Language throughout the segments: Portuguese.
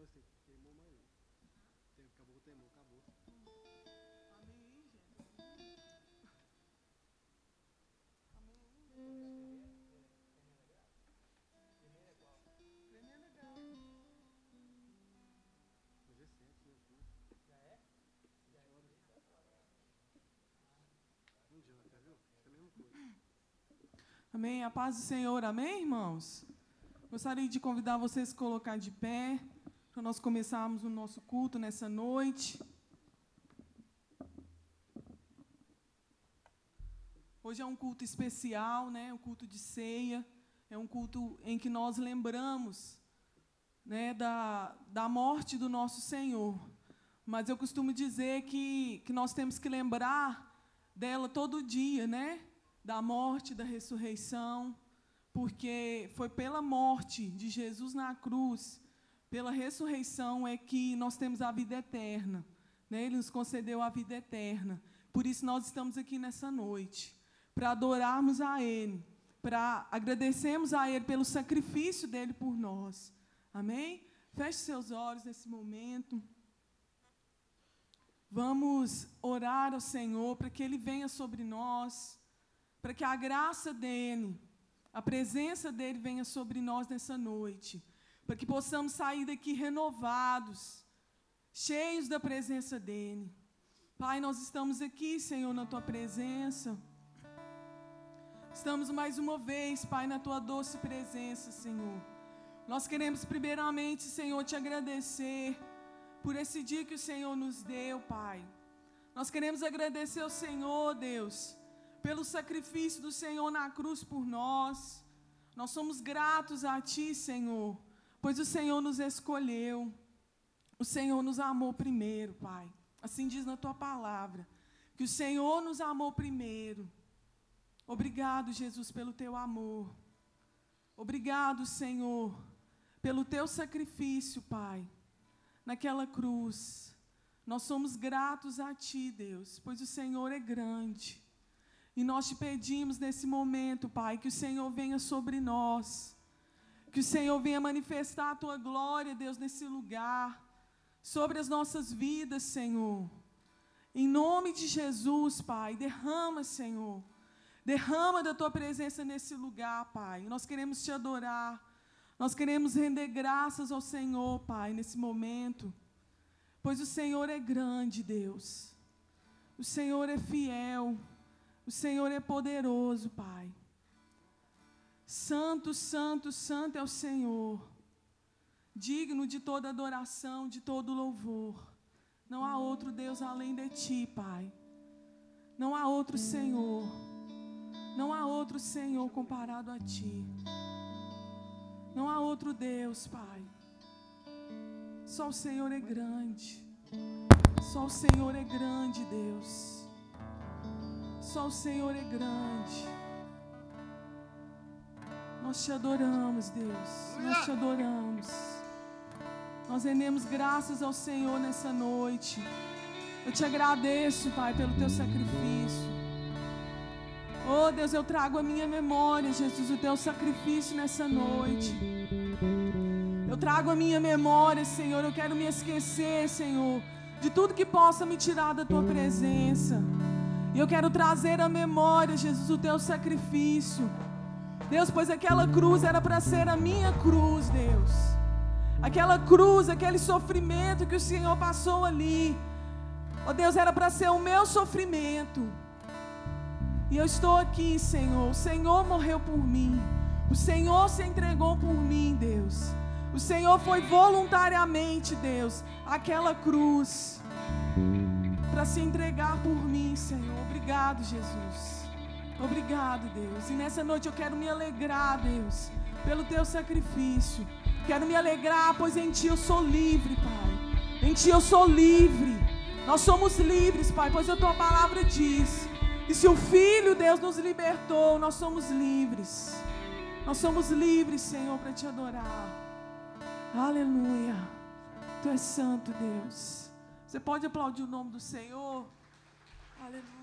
assim, queimou, mas acabou, queimou, acabou. Amém, gente. Amém. Primeiro é qual? Primeiro é legal. Hoje é 7, né? Já é? Já é? Mandioca, viu? Acho que é a mesma coisa. Amém. A paz do Senhor. Amém, irmãos? Gostaria de convidar vocês a se colocar de pé, para nós começarmos o nosso culto nessa noite. Hoje é um culto especial, né? Um culto de ceia. É um culto em que nós lembramos, né, da morte do nosso Senhor. Mas eu costumo dizer que nós temos que lembrar dela todo dia, né? Da morte, da ressurreição. Porque foi pela morte de Jesus na cruz, pela ressurreição, é que nós temos a vida eterna. Né? Ele nos concedeu a vida eterna. Por isso nós estamos aqui nessa noite, para adorarmos a Ele, para agradecermos a Ele pelo sacrifício dEle por nós. Amém? Feche seus olhos nesse momento. Vamos orar ao Senhor para que Ele venha sobre nós, para que a graça dEle, a presença dEle venha sobre nós nessa noite, para que possamos sair daqui renovados, cheios da presença dEle. Pai, nós estamos aqui, Senhor, na Tua presença. Estamos mais uma vez, Pai, na Tua doce presença, Senhor. Nós queremos primeiramente, Senhor, Te agradecer por esse dia que o Senhor nos deu, Pai. Nós queremos agradecer ao Senhor, Deus, pelo sacrifício do Senhor na cruz por nós. Nós somos gratos a Ti, Senhor, pois o Senhor nos escolheu. O Senhor nos amou primeiro, Pai. Assim diz na Tua palavra, que o Senhor nos amou primeiro. Obrigado, Jesus, pelo Teu amor. Obrigado, Senhor, pelo Teu sacrifício, Pai, naquela cruz. Nós somos gratos a Ti, Deus, pois o Senhor é grande. E nós Te pedimos nesse momento, Pai, que o Senhor venha sobre nós, que o Senhor venha manifestar a Tua glória, Deus, nesse lugar, sobre as nossas vidas, Senhor. Em nome de Jesus, Pai, derrama, Senhor, derrama da Tua presença nesse lugar, Pai. Nós queremos Te adorar, nós queremos render graças ao Senhor, Pai, nesse momento, pois o Senhor é grande, Deus. O Senhor é fiel. O Senhor é poderoso, Pai. Santo, santo, santo é o Senhor. Digno de toda adoração, de todo louvor. Não há outro Deus além de Ti, Pai. Não há outro Senhor. Não há outro Senhor comparado a Ti. Não há outro Deus, Pai. Só o Senhor é grande. Só o Senhor é grande, Deus. Só o Senhor é grande. Nós Te adoramos, Deus. Nós Te adoramos. Nós rendemos graças ao Senhor nessa noite. Eu Te agradeço, Pai, pelo Teu sacrifício. Oh, Deus, eu trago à minha memória, Jesus, o Teu sacrifício nessa noite. Eu trago à minha memória, Senhor, eu quero me esquecer, Senhor, de tudo que possa me tirar da Tua presença. E eu quero trazer à memória, Jesus, o Teu sacrifício. Deus, pois aquela cruz era para ser a minha cruz, Deus. Aquela cruz, aquele sofrimento que o Senhor passou ali, ó Deus, era para ser o meu sofrimento. E eu estou aqui, Senhor. O Senhor morreu por mim. O Senhor se entregou por mim, Deus. O Senhor foi voluntariamente, Deus, àquela cruz, para se entregar por mim, Senhor. Obrigado, Jesus. Obrigado, Deus. E nessa noite eu quero me alegrar, Deus, pelo Teu sacrifício. Quero me alegrar, pois em Ti eu sou livre, Pai. Em Ti eu sou livre. Nós somos livres, Pai, pois a Tua palavra diz. E se o Filho, Deus, nos libertou, nós somos livres. Nós somos livres, Senhor, para Te adorar. Aleluia. Tu és santo, Deus. Você pode aplaudir o nome do Senhor? Aleluia.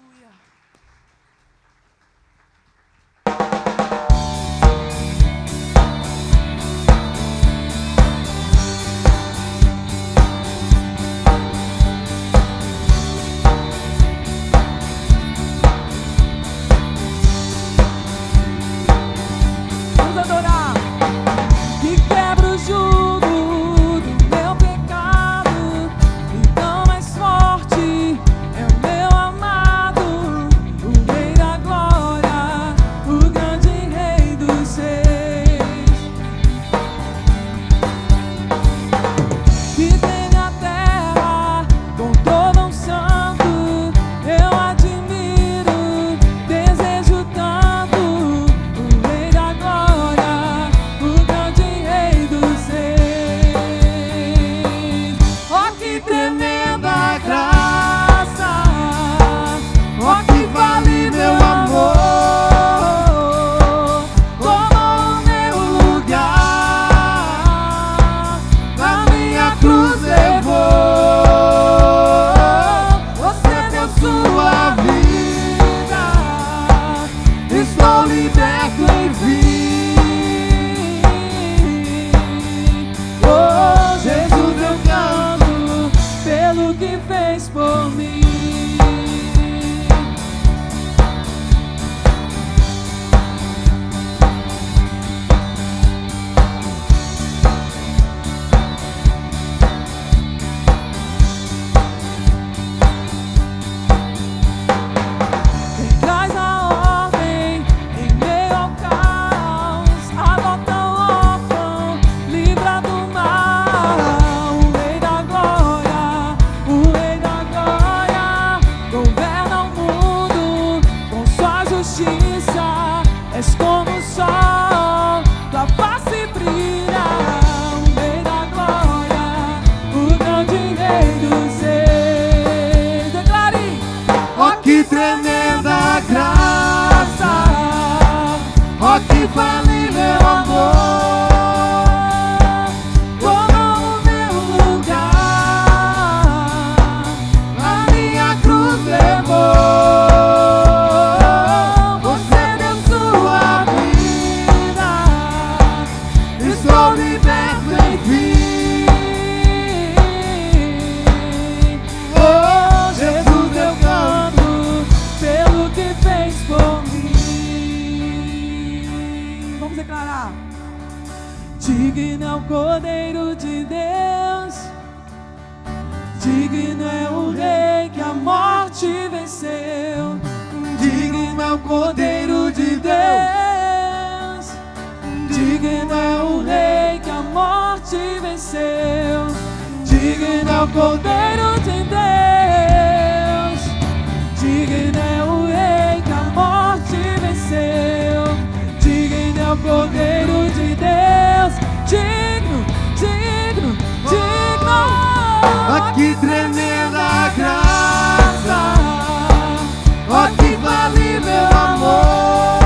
digno é o Cordeiro de Deus, digno é o Rei que a morte venceu, digno é o Cordeiro de Deus, digno é o Rei que a morte venceu, digno é o Cordeiro de Deus, digno é o Rei que a morte venceu, digno é o Cordeiro de Deus, digno, digno, digno. Oh, que tremenda graça, oh, que infalível amor,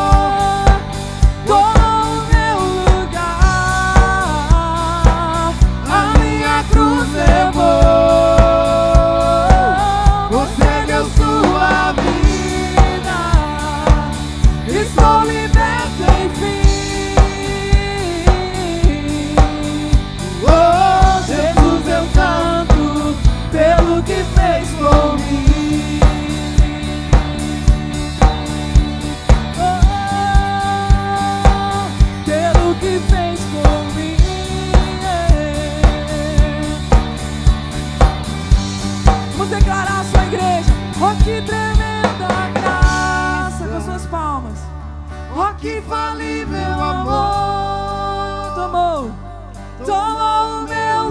tomou o meu lugar, a minha cruz levou, você deu sua vida, estou liberto enfim. oh, Jesus, eu canto pelo que fez por mim. Oh, pelo que fez por mim. Vamos declarar a sua igreja. Oh, que tremenda graça. Com suas palmas. oh, que infalível amor, Tomou o meu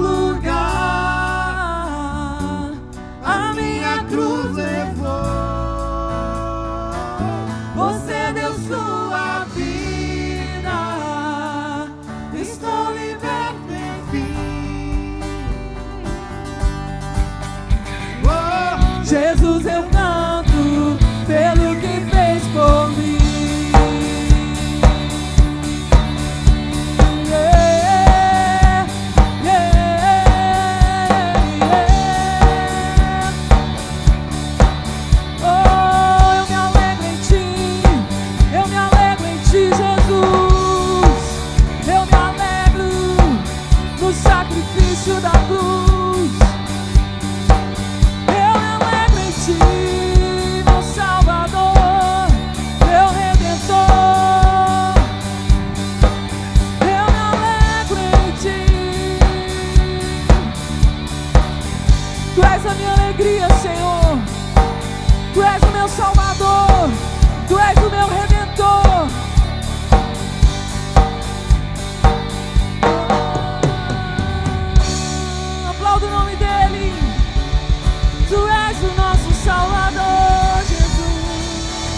lugar, a minha cruz levou, você deu sua vida, estou liberto enfim. oh, Jesus, eu canto pelo que fez por mim. Da cruz, eu me alegro em ti, meu Salvador, meu Redentor, eu me alegro em ti, tu és a minha alegria, Senhor, tu és o meu Salvador, tu és o meu Redentor. Do nome dele, tu és o nosso Salvador, Jesus.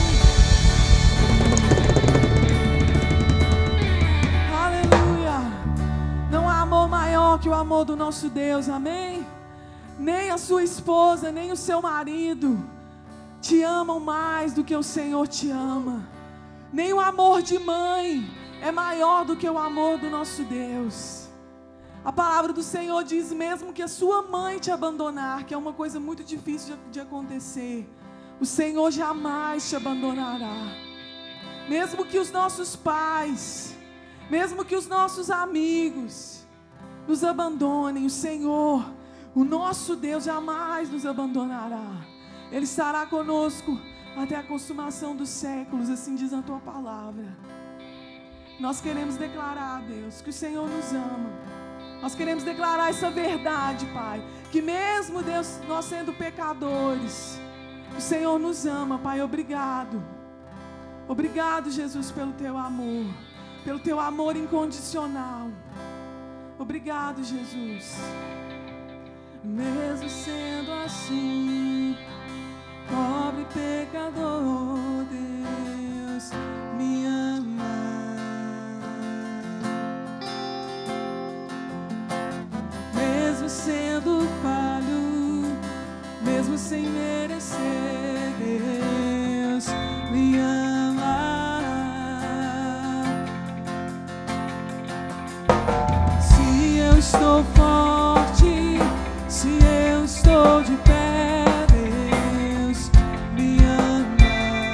Aleluia. Não há amor maior que o amor do nosso Deus, amém? Nem a sua esposa, nem o seu marido te amam mais do que o Senhor te ama. Nem o amor de mãe é maior do que o amor do nosso Deus. A palavra do Senhor diz: mesmo que a sua mãe te abandonar, que é uma coisa muito difícil de acontecer, o Senhor jamais te abandonará. Mesmo que os nossos pais, mesmo que os nossos amigos nos abandonem, o Senhor, o nosso Deus, jamais nos abandonará. Ele estará conosco até a consumação dos séculos, assim diz a tua palavra. Nós queremos declarar, Deus, que o Senhor nos ama. Nós queremos declarar essa verdade, Pai, que mesmo, Deus, nós sendo pecadores, o Senhor nos ama, Pai. Obrigado. Obrigado, Jesus, pelo teu amor incondicional. Obrigado, Jesus. Mesmo sendo assim, pobre pecador, Deus me ama. Mesmo sendo falho, mesmo sem merecer, Deus me ama. Se eu estou forte, se eu estou de pé, Deus me ama.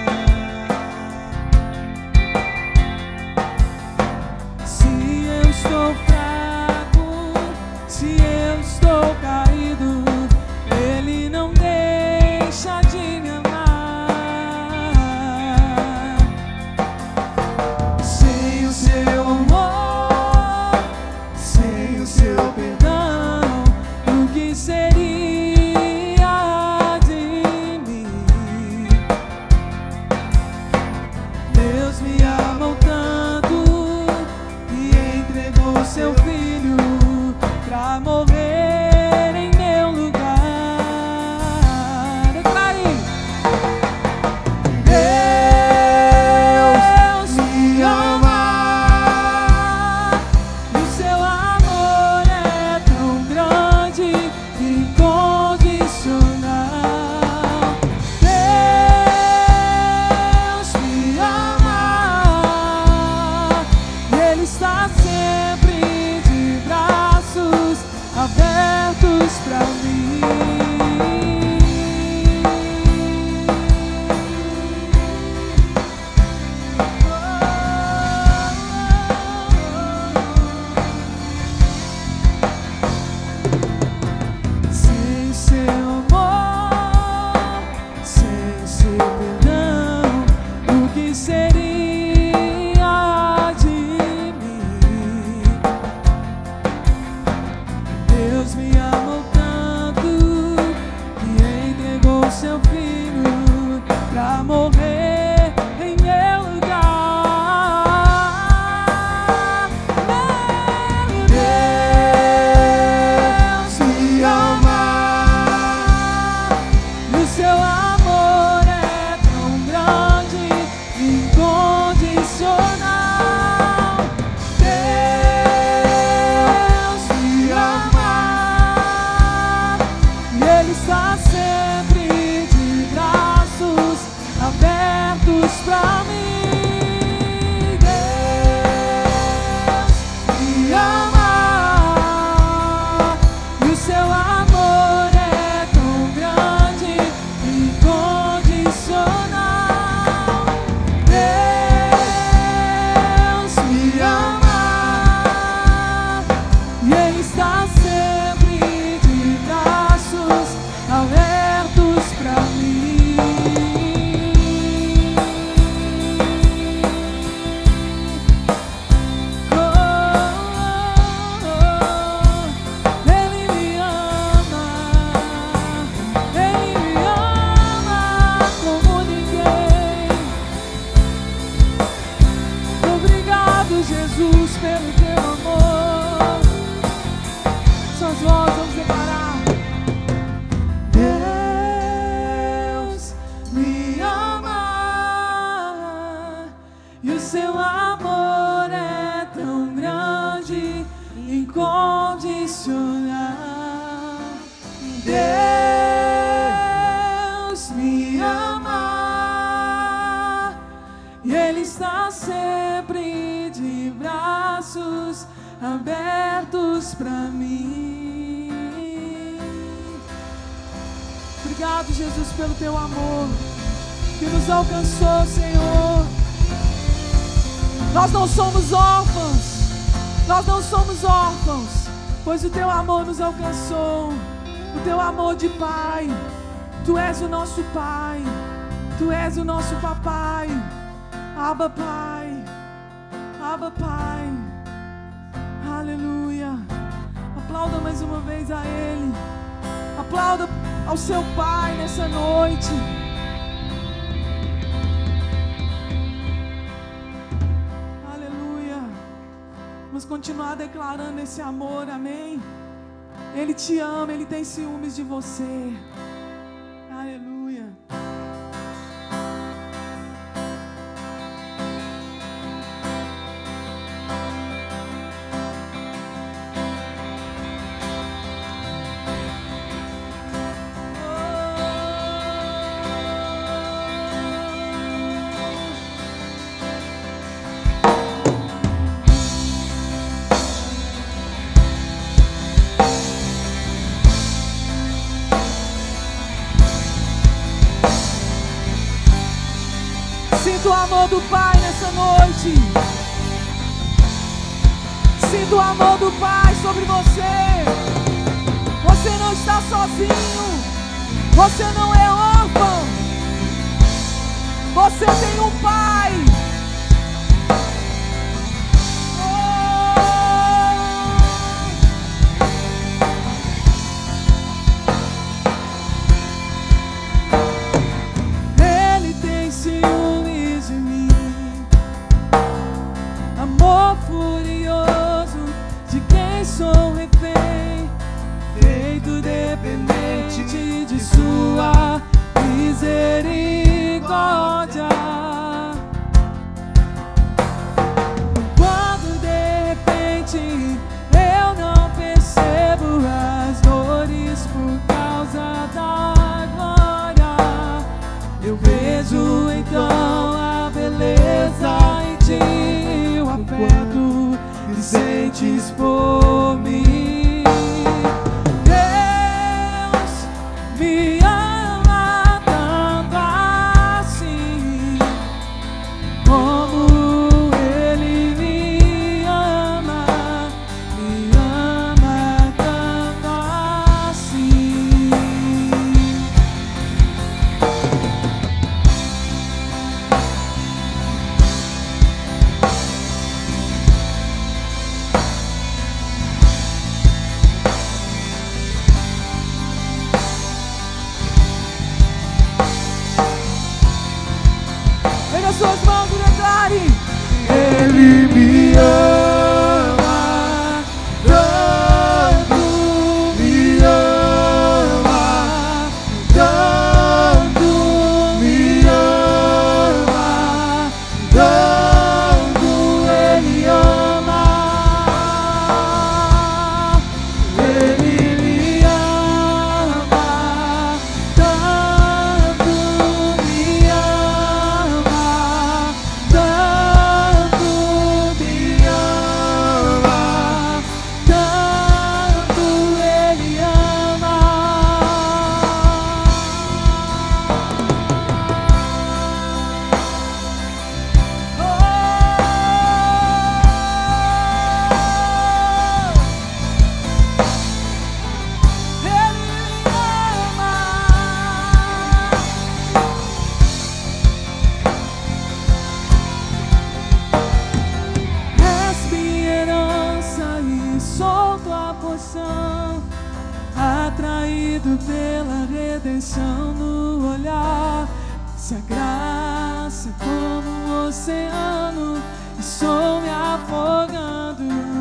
Se eu estou fraco, se eu estou caído, Ele não deixa de me amar. Sem o seu amor, seu filho pra morrer em meu lugar. Meu Deus me ama, e o seu amor é tão grande, incondicional. Deus me ama, e Ele está sempre de braços abertos pra mim. Deus me ama, e o seu amor é tão grande, incondicional. Deus me ama, e Ele está sempre de braços abertos pra mim. Ele me ama como ninguém. Obrigado, Jesus, pelo teu amor. Suas vozes vamos separar. Deus me ama, e o seu amor é tão grande, incondicional. Deus me ama, e Ele está sempre de braços abertos pra mim. Obrigado, Jesus, pelo teu amor que nos alcançou, Senhor. Nós não somos órfãos, pois o teu amor nos alcançou, o teu amor de Pai. Tu és o nosso Pai, tu és o nosso Papai. Abba, Pai, Abba, Pai. Aleluia. Aplauda mais uma vez a Ele. Aplauda ao seu Pai nessa noite. Aleluia. Vamos continuar declarando esse amor, amém? Ele te ama, Ele tem ciúmes de você. Aleluia. Sinto o amor do Pai nessa noite. Sinto o amor do Pai sobre você. Você não está sozinho. Você não é órfão. Você tem um Pai. Ele tem ciúmes de mim. Amor furioso de quem sou refém, feito dependente de sua misericórdia. as suas mãos e declare: Ele me ama, tanto me ama, tanto me ama, tanto Ele ama. Ele me ama, tanto me ama, tanto me ama, tanto Ele ama. És minha herança e sou tua porção, atraído pela redenção no olhar. Se a graça é como um oceano, estou me afogando.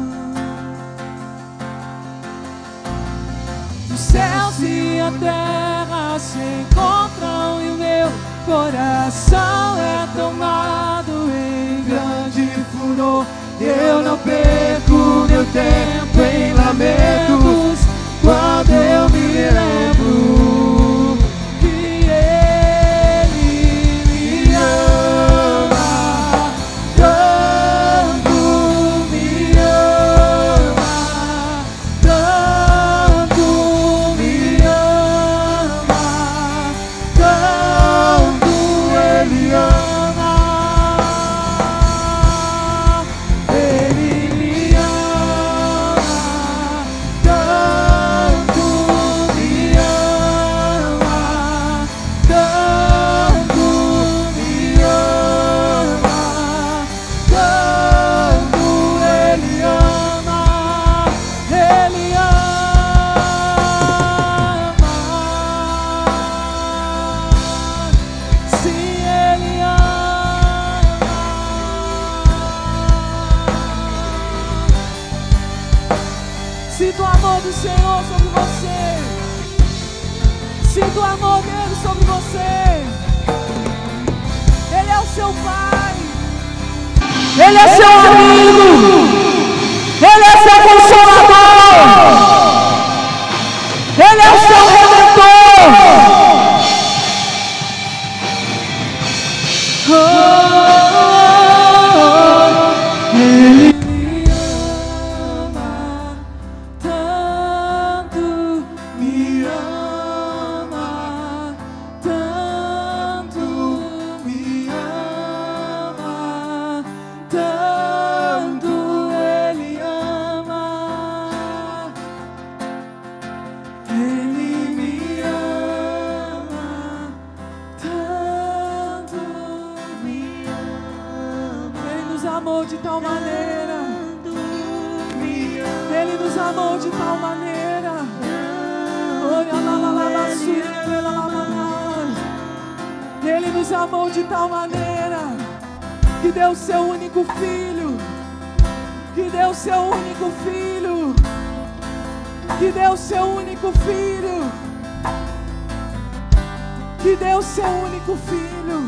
Os céus e a terra se encontram e o meu coração é tomado em grande furor. Eu não perco meu tempo em lamentos quando eu me lembro que Ele me ama, tanto me ama, tanto me ama, tanto Ele ama. Ele me ama, tanto me ama, tanto me ama, tanto Ele ama. Ele ama, sim, Ele ama. Sinta o amor do Senhor sobre você. Sinta o amor dele sobre você. Ele é o seu Pai. Ele é seu amigo. Ele é seu consolador. Ele é o seu redentor. Ele me ama, tanto me ama, tanto me ama, tanto Ele ama. Ele me ama, tanto me ama. Ele nos amou de tal maneira. Ele nos amou de tal maneira. Ele nos amou de tal maneira que deu o seu único filho. Que deu o seu único filho. Que deu o seu único filho. Que deu o seu único filho.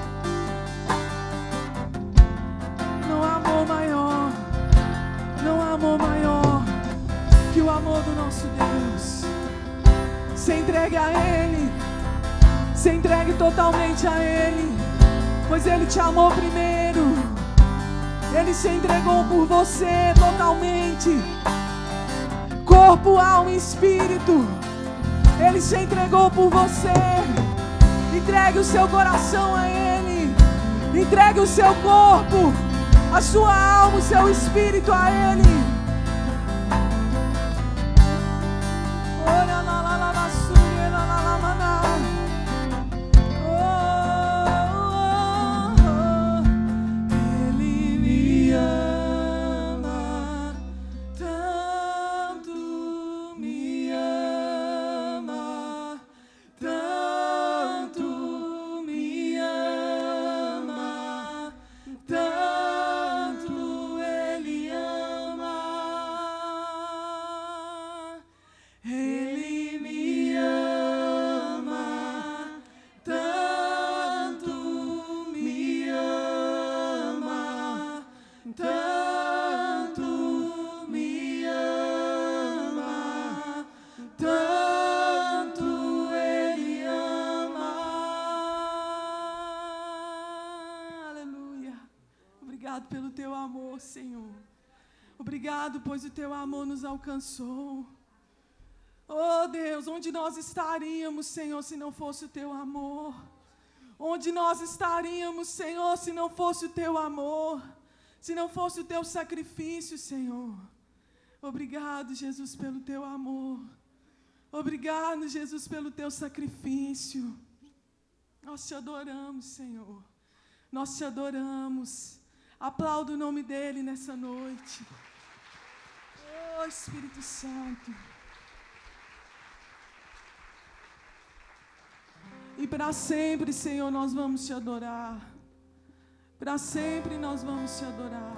Não há amor maior. Não há amor maior que o amor do nosso Deus. Se entregue a Ele. Se entregue totalmente a Ele. Pois Ele te amou primeiro. Ele se entregou por você totalmente. Corpo, alma e espírito. Ele se entregou por você. Entregue o seu coração a Ele. Entregue o seu corpo, a sua alma, o seu espírito a Ele. Ele me ama, tanto me ama, tanto me ama, pelo teu amor, Senhor. Obrigado, pois o teu amor nos alcançou. Oh, Deus, onde nós estaríamos, Senhor, se não fosse o teu amor? Onde nós estaríamos, Senhor, se não fosse o teu amor? Se não fosse o teu sacrifício, Senhor? Obrigado, Jesus, pelo teu amor. Obrigado, Jesus, pelo teu sacrifício. Nós te adoramos, Senhor. Nós te adoramos. Aplauda o nome dele nessa noite. Oh, Espírito Santo. E para sempre, Senhor, nós vamos te adorar. Para sempre nós vamos te adorar.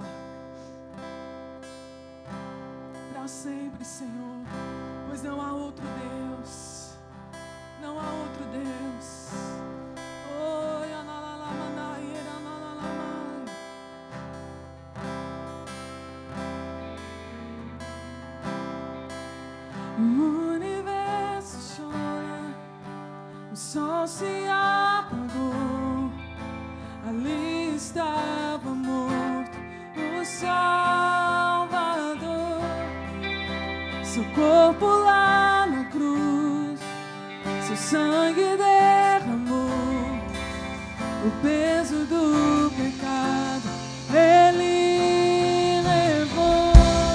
Para sempre, Senhor. Pois não há outro Deus. Não há outro Deus. O universo chora, o sol se apagou, ali estava morto o Salvador. Seu corpo lá na cruz, seu sangue derramou, o peso do pecado ele levou.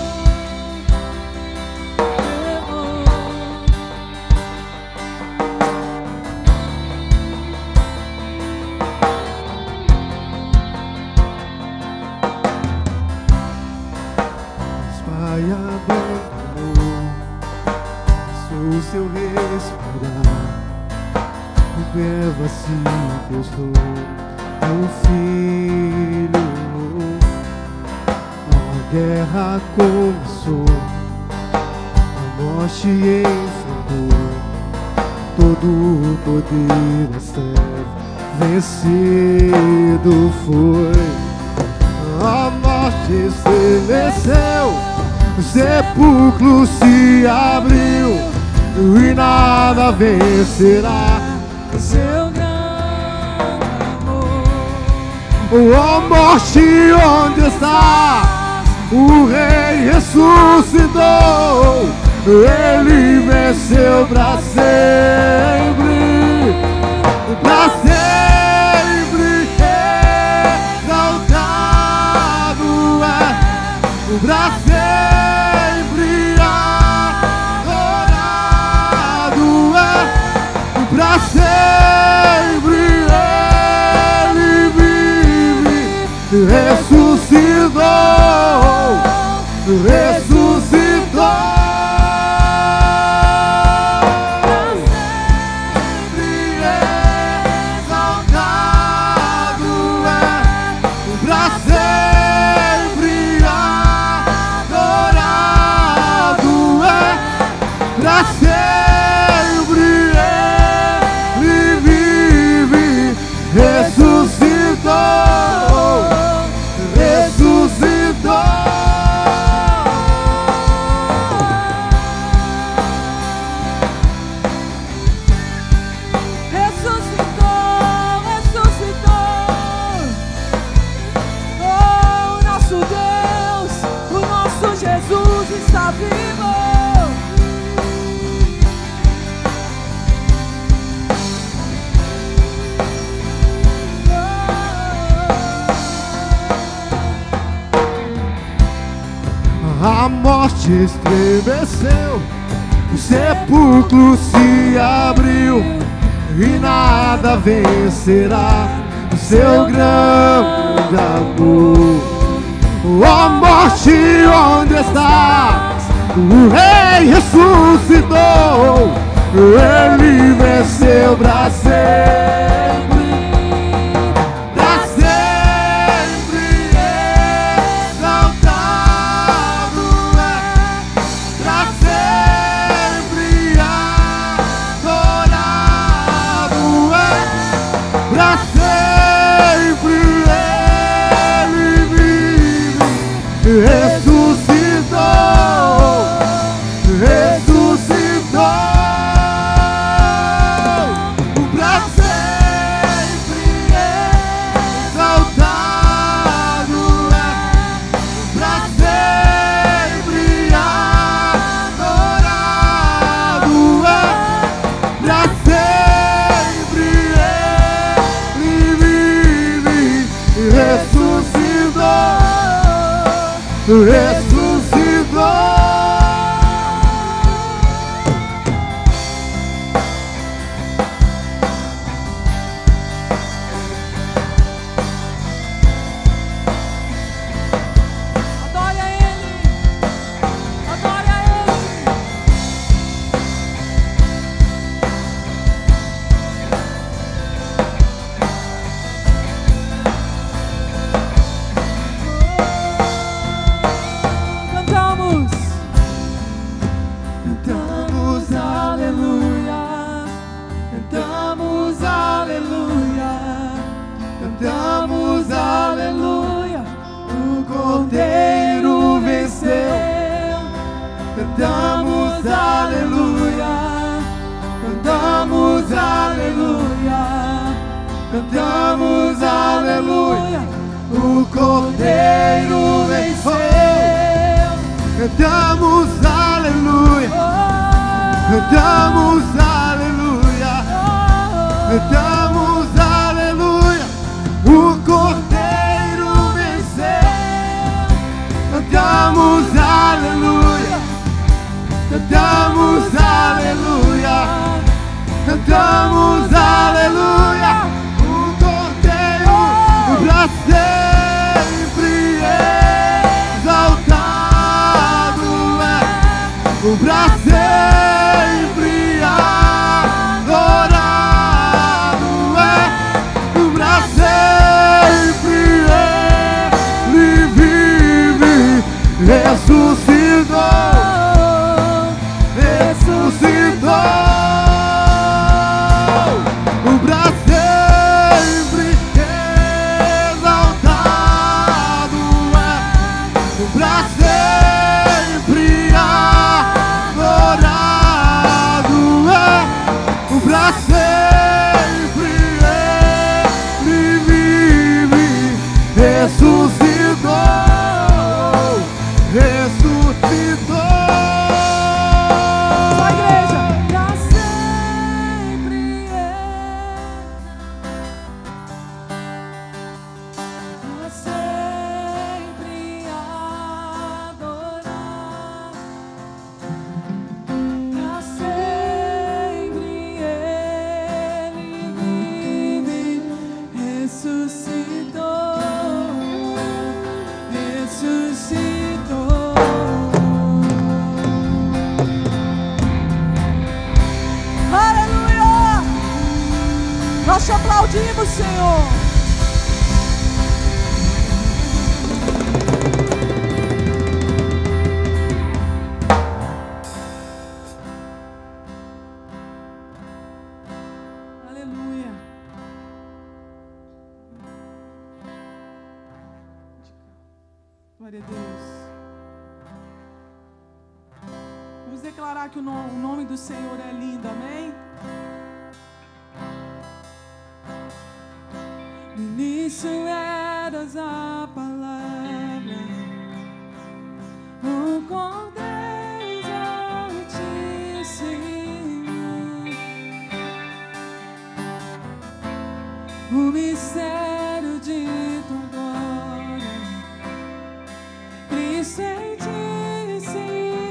Pai abandonou, sou seu respirar, o verbo assim testou, o filho. A guerra começou, a morte enfrentou, todo o poder das trevas vencido foi. A morte estremeceu, o sepulcro se abriu e nada vencerá Seu grande amor. Oh, morte, onde está? O Rei ressuscitou, ele venceu para sempre, para sempre exaltado é, para sempre adorado é, para sempre ele vive, ressuscitou, ressuscitou. A morte estremeceu, o sepulcro se abriu e nada vencerá o seu grande amor. Ó morte, onde estás? O Rei ressuscitou, ele venceu para sempre, para sempre exaltado é, para sempre adorado é, para sempre ele vive, ressuscitou, ressuscitou. Pra sempre exaltado é, ressuscitou. Cantamos aleluia, o Cordeiro venceu. Cantamos aleluia, cantamos aleluia, cantamos aleluia, o Cordeiro venceu. Cantamos aleluia, cantamos aleluia, cantamos aleluia, o Cordeiro venceu. Cantamos aleluia, cantamos aleluia, cantamos aleluia, o Cordeiro pra sempre exaltado é, pra sempre adorado é, pra sempre ele vive, ressuscitou, ressuscitou, pra sempre exaltado é, pra sempre adorado é, pra sempre ele vive, ressuscitou, ressuscitou. A igreja, pra sempre pra sempre adorar, pra sempre ele vive, ressuscitou, ressuscitou. Aleluia! Nós te aplaudimos, Senhor. Aleluia. Glória a Deus. Vamos declarar que o nome do Senhor é lindo, amém? No início eras a palavra, o Cordeiro Altíssimo, o mistério de tua glória, Cristo em ti se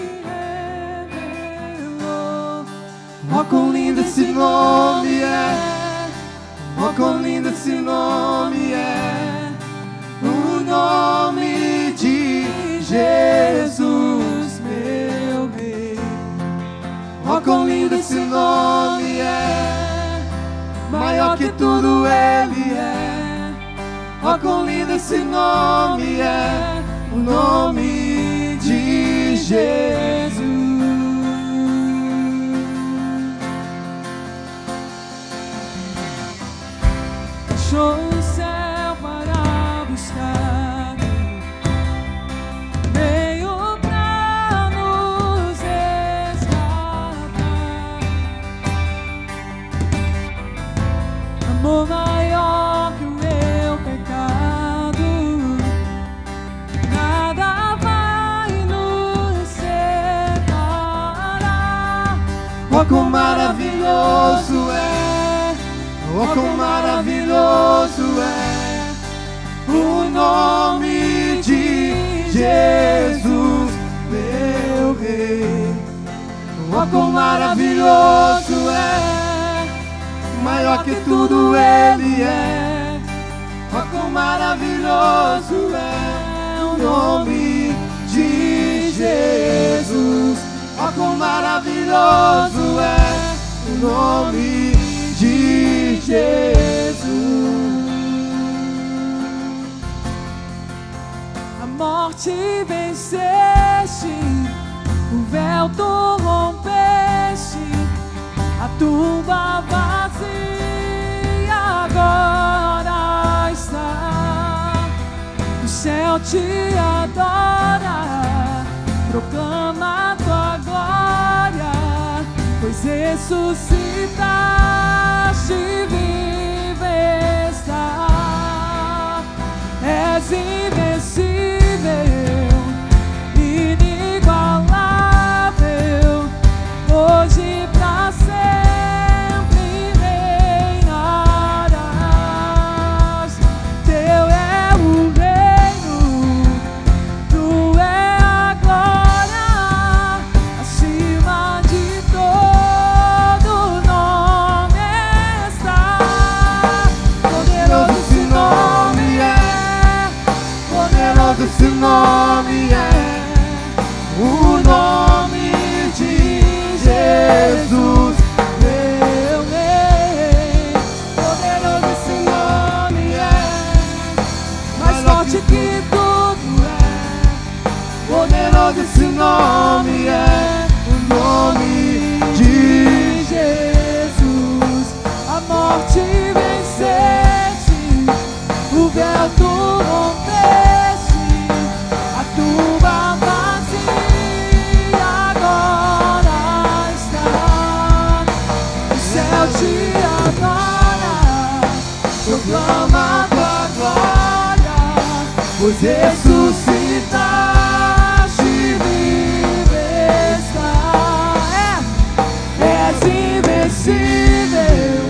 revelou. Ó, quão lindo esse nome é, ó, quão lindo esse nome é, o nome de Jesus, meu Rei. Ó, quão lindo esse nome é, maior que tudo ele é. Ó, quão lindo esse nome é, o nome de Jesus. Deixou o céu para buscar, veio pra nos resgatar. Amor maior que o meu pecado, nada vai nos separar. Ó, quão maravilhoso é, ó, quão maravilhoso é o nome de Jesus. Oh, quão maravilhoso é, maior que tudo Ele é. Oh, quão maravilhoso é o nome de Jesus. Oh, quão maravilhoso é o nome de Jesus. A morte venceste, o véu tu rompeste, a tumba vazia agora está. O céu te adora, proclama a tua glória, pois ressuscitaste, vive está. És invencível, inigualável, hoje pra sempre reinarás. Teu é o reino, tu é a glória, acima de todo nome está. Poderoso esse nome é, Poderoso esse nome é, o nome de Jesus, meu rei. Poderoso esse nome é, mais forte que tudo é. poderoso esse nome é, o nome de Jesus. A morte venceste, o véu tu rompeste, a tumba vazia agora está. O céu te adora, proclama a tua glória, pois ressuscitaste, vive está. És invencível,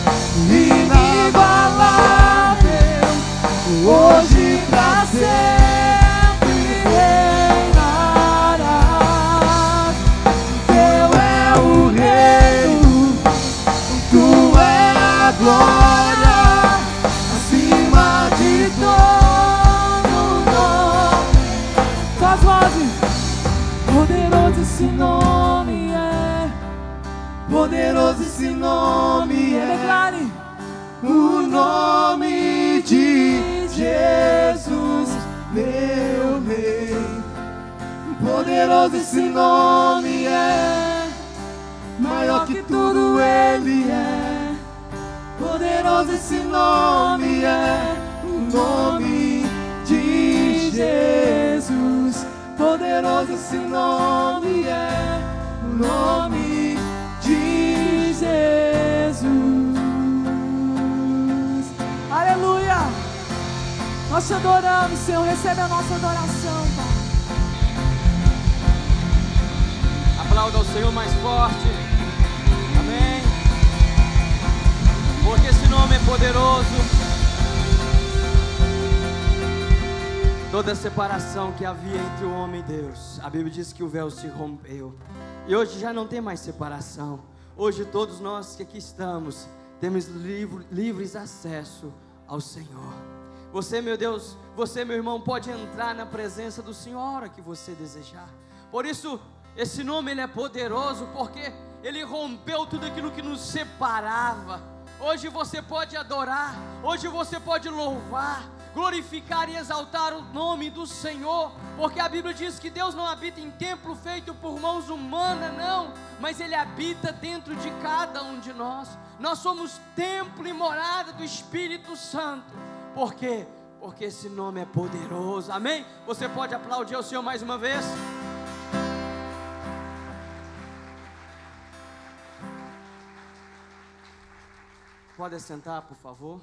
inigualável, hoje pra sempre reinarás. Teu é o reino, Tu é a glória, acima de todo nome. Suas vozes. Poderoso esse nome é, poderoso esse nome é, declare. o nome de Jesus, meu rei. Poderoso esse nome é, maior que tudo Ele é. Poderoso esse nome é, o nome de Jesus. Poderoso esse nome é, o nome de Jesus. Aleluia. Nós te adoramos, Senhor. Recebe a nossa adoração, Pai. Aplauda ao Senhor mais forte. Amém. Porque esse nome é poderoso. Toda separação que havia entre o homem e Deus, a Bíblia diz que o véu se rompeu. E hoje já não tem mais separação. Hoje todos nós que aqui estamos temos livres acesso ao Senhor. Você, meu Deus, você, meu irmão, pode entrar na presença do Senhor a hora que você desejar. Por isso, esse nome ele é poderoso, porque ele rompeu tudo aquilo que nos separava. Hoje você pode adorar, hoje você pode louvar, glorificar e exaltar o nome do Senhor, porque a Bíblia diz que Deus não habita em templo feito por mãos humanas, não, mas Ele habita dentro de cada um de nós. Nós somos templo e morada do Espírito Santo. Por quê? Porque esse nome é poderoso, amém? Você pode aplaudir ao Senhor mais uma vez? Pode sentar, por favor.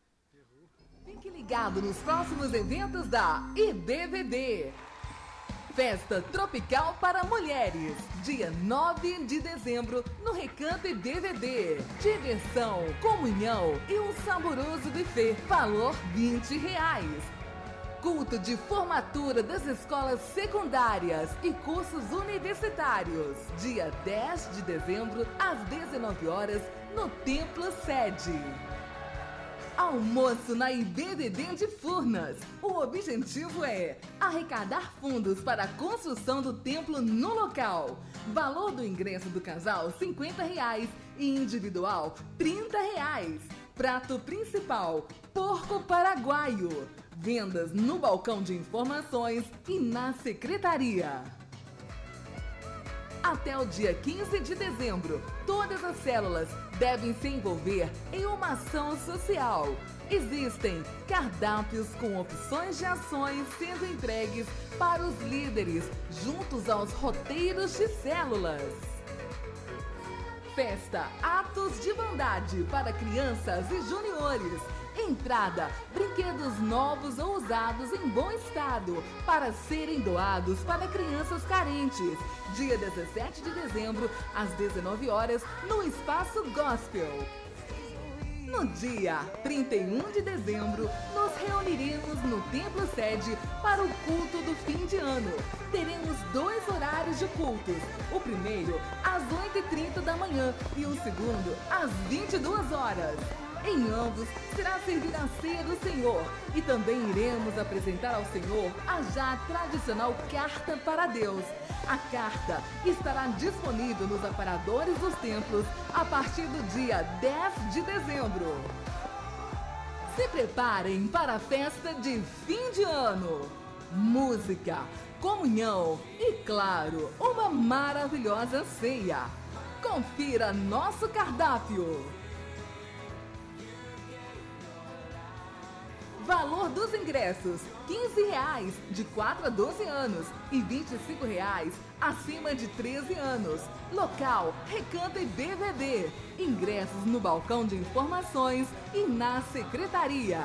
Fique ligado nos próximos eventos da IBVD. Festa Tropical para Mulheres, dia 9 de dezembro, no Recanto e DVD. Diversão, comunhão e um saboroso buffet, valor R$20. Culto de formatura das escolas secundárias e cursos universitários, dia 10 de dezembro, às 19 horas, no Templo Sede. Almoço na IBDD de Furnas. O objetivo é arrecadar fundos para a construção do templo no local. Valor do ingresso do casal R$50 e individual R$30. Prato principal, porco paraguaio. Vendas no balcão de informações e na secretaria. Até o dia 15 de dezembro, todas as células devem se envolver em uma ação social. Existem cardápios com opções de ações sendo entregues para os líderes, juntos aos roteiros de células. Festa Atos de Bondade para crianças e juniores. Entrada, brinquedos novos ou usados em bom estado para serem doados para crianças carentes. Dia 17 de dezembro, às 19 horas, no Espaço Gospel. No dia 31 de dezembro, nos reuniremos no Templo Sede para o culto do fim de ano. Teremos 2 horários de cultos. O primeiro, às 8h30 da manhã e o segundo, às 22 horas. Em ambos, será servida a ceia do Senhor e também iremos apresentar ao Senhor a já tradicional Carta para Deus. A carta estará disponível nos aparadores dos templos a partir do dia 10 de dezembro. Se preparem para a festa de fim de ano. Música, comunhão e, claro, uma maravilhosa ceia. Confira nosso cardápio. Valor dos ingressos, R$15 de 4 a 12 anos e R$25 acima de 13 anos. Local, Recanto e DVD. Ingressos no balcão de informações e na secretaria.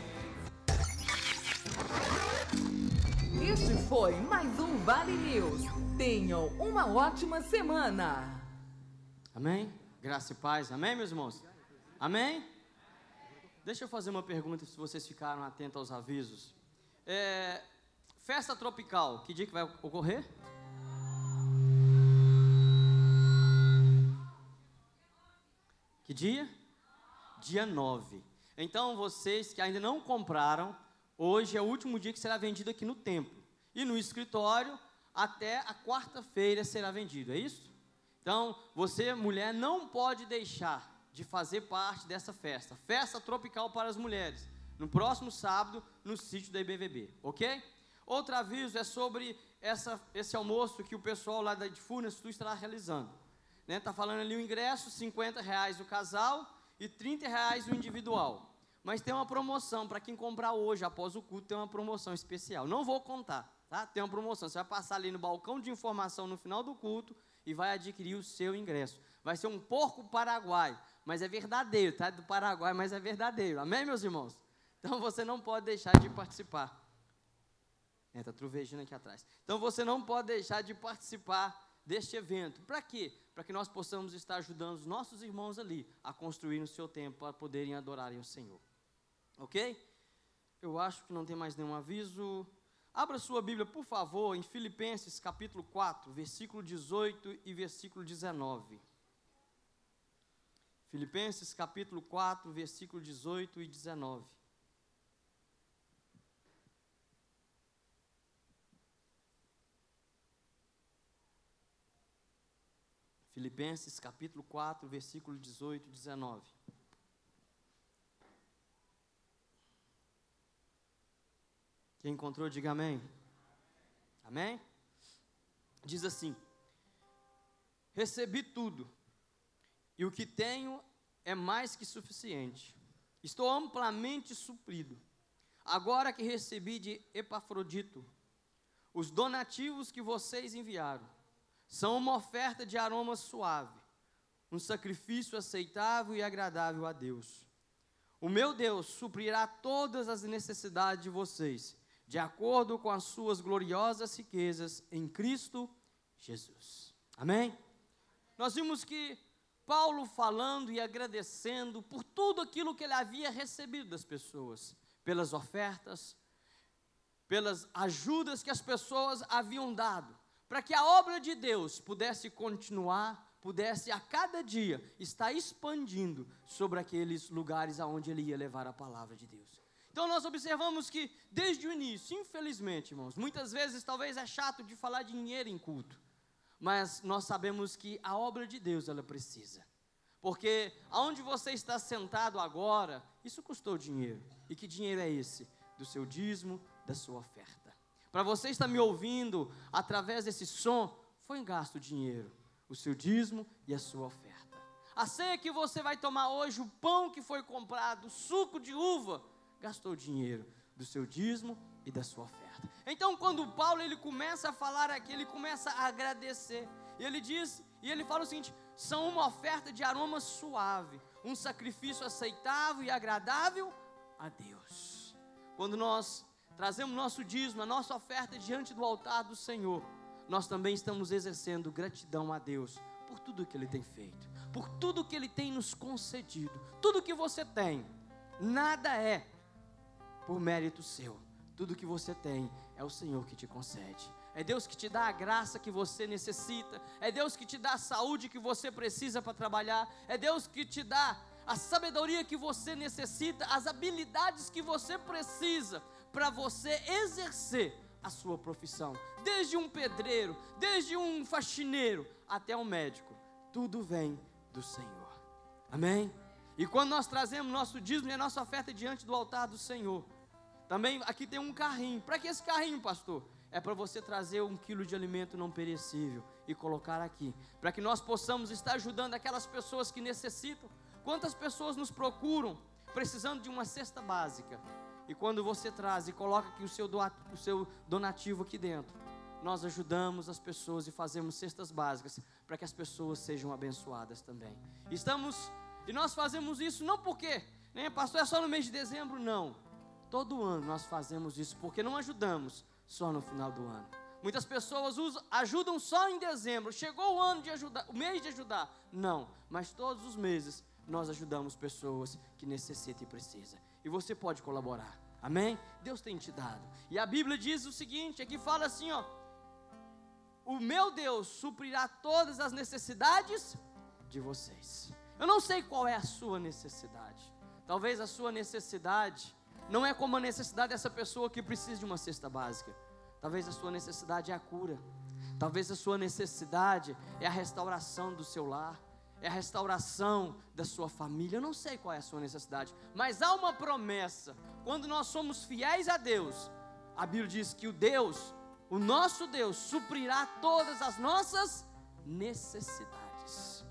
Este foi mais um Vale News. Tenham uma ótima semana. Amém? Graça e paz. Amém, meus irmãos? Amém? Deixa eu fazer uma pergunta, se vocês ficaram atentos aos avisos. Festa tropical, que dia que vai ocorrer? Que dia? Dia 9. Então, vocês que ainda não compraram, hoje é o último dia que será vendido aqui no templo. E no escritório, até a quarta-feira será vendido, é isso? Então, você, mulher, não pode deixar de fazer parte dessa festa. Festa tropical para as mulheres. No próximo sábado, no sítio da IBVB, ok? Outro aviso é sobre esse almoço que o pessoal lá de Furnas estará realizando. Está falando ali o ingresso, R$50 o casal e R$30 o individual. Mas tem uma promoção, para quem comprar hoje, após o culto, tem uma promoção especial. Não vou contar, tá? Tem uma promoção, você vai passar ali no balcão de informação no final do culto e vai adquirir o seu ingresso. Vai ser um porco paraguaio, mas é verdadeiro, tá? Do Paraguai, mas é verdadeiro. Amém, meus irmãos? Então você não pode deixar de participar. Está trovejando aqui atrás. Então você não pode deixar de participar deste evento. Para quê? Para que nós possamos estar ajudando os nossos irmãos ali a construir o seu templo para poderem adorarem o Senhor. Ok? Eu acho que não tem mais nenhum aviso. Abra sua Bíblia, por favor, em Filipenses capítulo 4, versículo 18 e versículo 19. Filipenses capítulo 4, versículo 18 e 19. Filipenses capítulo 4, versículo 18 e 19. Quem encontrou, diga amém. Amém? Diz assim: recebi tudo, e o que tenho é mais que suficiente. Estou amplamente suprido. Agora que recebi de Epafrodito os donativos que vocês enviaram, são uma oferta de aroma suave, um sacrifício aceitável e agradável a Deus. O meu Deus suprirá todas as necessidades de vocês, de acordo com as suas gloriosas riquezas em Cristo Jesus. Amém? Nós vimos que Paulo falando e agradecendo por tudo aquilo que ele havia recebido das pessoas, pelas ofertas, pelas ajudas que as pessoas haviam dado, para que a obra de Deus pudesse continuar, pudesse a cada dia estar expandindo sobre aqueles lugares aonde ele ia levar a palavra de Deus. Então nós observamos que desde o início, infelizmente, irmãos, muitas vezes talvez é chato de falar de dinheiro em culto, mas nós sabemos que a obra de Deus ela precisa, porque aonde você está sentado agora, isso custou dinheiro. E que dinheiro é esse? Do seu dízimo, da sua oferta. Para você estar me ouvindo através desse som, foi gasto dinheiro, o seu dízimo e a sua oferta. A ceia que você vai tomar hoje, o pão que foi comprado, o suco de uva, gastou dinheiro do seu dízimo e da sua oferta. Então quando Paulo ele começa a falar aqui, ele começa a agradecer, e ele diz, e ele fala o seguinte: são uma oferta de aroma suave, um sacrifício aceitável e agradável a Deus. Quando nós trazemos nosso dízimo, a nossa oferta diante do altar do Senhor, nós também estamos exercendo gratidão a Deus por tudo que Ele tem feito, por tudo que Ele tem nos concedido. Tudo que você tem, nada é por mérito seu. Tudo que você tem é o Senhor que te concede. É Deus que te dá a graça que você necessita. É Deus que te dá a saúde que você precisa para trabalhar. É Deus que te dá a sabedoria que você necessita, as habilidades que você precisa para você exercer a sua profissão. Desde um pedreiro, desde um faxineiro, até um médico. Tudo vem do Senhor. Amém? E quando nós trazemos nosso dízimo e a nossa oferta diante do altar do Senhor, também aqui tem um carrinho. Para que esse carrinho, pastor? É para você trazer 1 quilo de alimento não perecível e colocar aqui, para que nós possamos estar ajudando aquelas pessoas que necessitam. Quantas pessoas nos procuram precisando de uma cesta básica, e quando você traz e coloca aqui o seu donativo aqui dentro, nós ajudamos as pessoas e fazemos cestas básicas para que as pessoas sejam abençoadas também. E nós fazemos isso não porque, né, pastor, é só no mês de dezembro, não. Todo ano nós fazemos isso, porque não ajudamos só no final do ano. Muitas pessoas ajudam só em dezembro. Chegou o ano de ajudar, o mês de ajudar. Não, mas todos os meses nós ajudamos pessoas que necessitam e precisam. E você pode colaborar. Amém? Deus tem te dado. E a Bíblia diz o seguinte, aqui fala assim, ó: o meu Deus suprirá todas as necessidades de vocês. Eu não sei qual é a sua necessidade. Talvez a sua necessidade não é como a necessidade dessa pessoa que precisa de uma cesta básica. Talvez a sua necessidade é a cura. Talvez a sua necessidade é a restauração do seu lar, é a restauração da sua família. Eu não sei qual é a sua necessidade, mas há uma promessa. Quando nós somos fiéis a Deus, a Bíblia diz que o nosso Deus suprirá todas as nossas necessidades.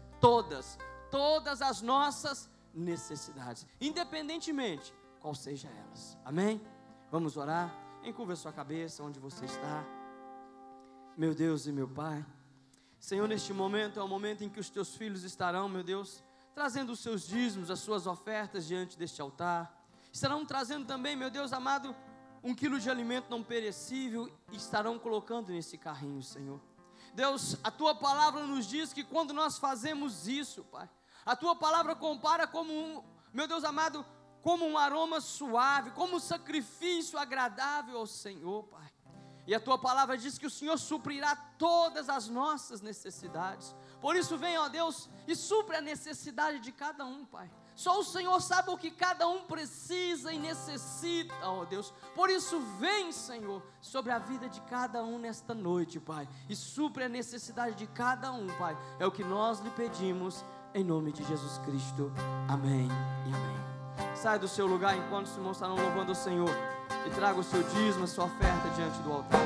Todas as nossas necessidades, independentemente qual seja elas. Amém? Vamos orar. Encurva a sua cabeça onde você está. Meu Deus e meu Pai, Senhor, neste momento é o momento em que os teus filhos estarão, meu Deus, trazendo os seus dízimos, as suas ofertas diante deste altar. Estarão trazendo também, meu Deus amado, 1 quilo de alimento não perecível e estarão colocando nesse carrinho, Senhor. Deus, a tua palavra nos diz que quando nós fazemos isso, Pai, a tua palavra compara como meu Deus amado, como um aroma suave, como um sacrifício agradável ao Senhor, Pai. E a tua palavra diz que o Senhor suprirá todas as nossas necessidades. Por isso vem, ó Deus, e supre a necessidade de cada um, Pai. Só o Senhor sabe o que cada um precisa e necessita, ó Deus. Por isso vem, Senhor, sobre a vida de cada um nesta noite, Pai, e supre a necessidade de cada um, Pai. É o que nós lhe pedimos, em nome de Jesus Cristo. Amém e amém. Sai do seu lugar enquanto os irmãos estarão louvando o Senhor, e traga o seu dízimo, a sua oferta diante do altar.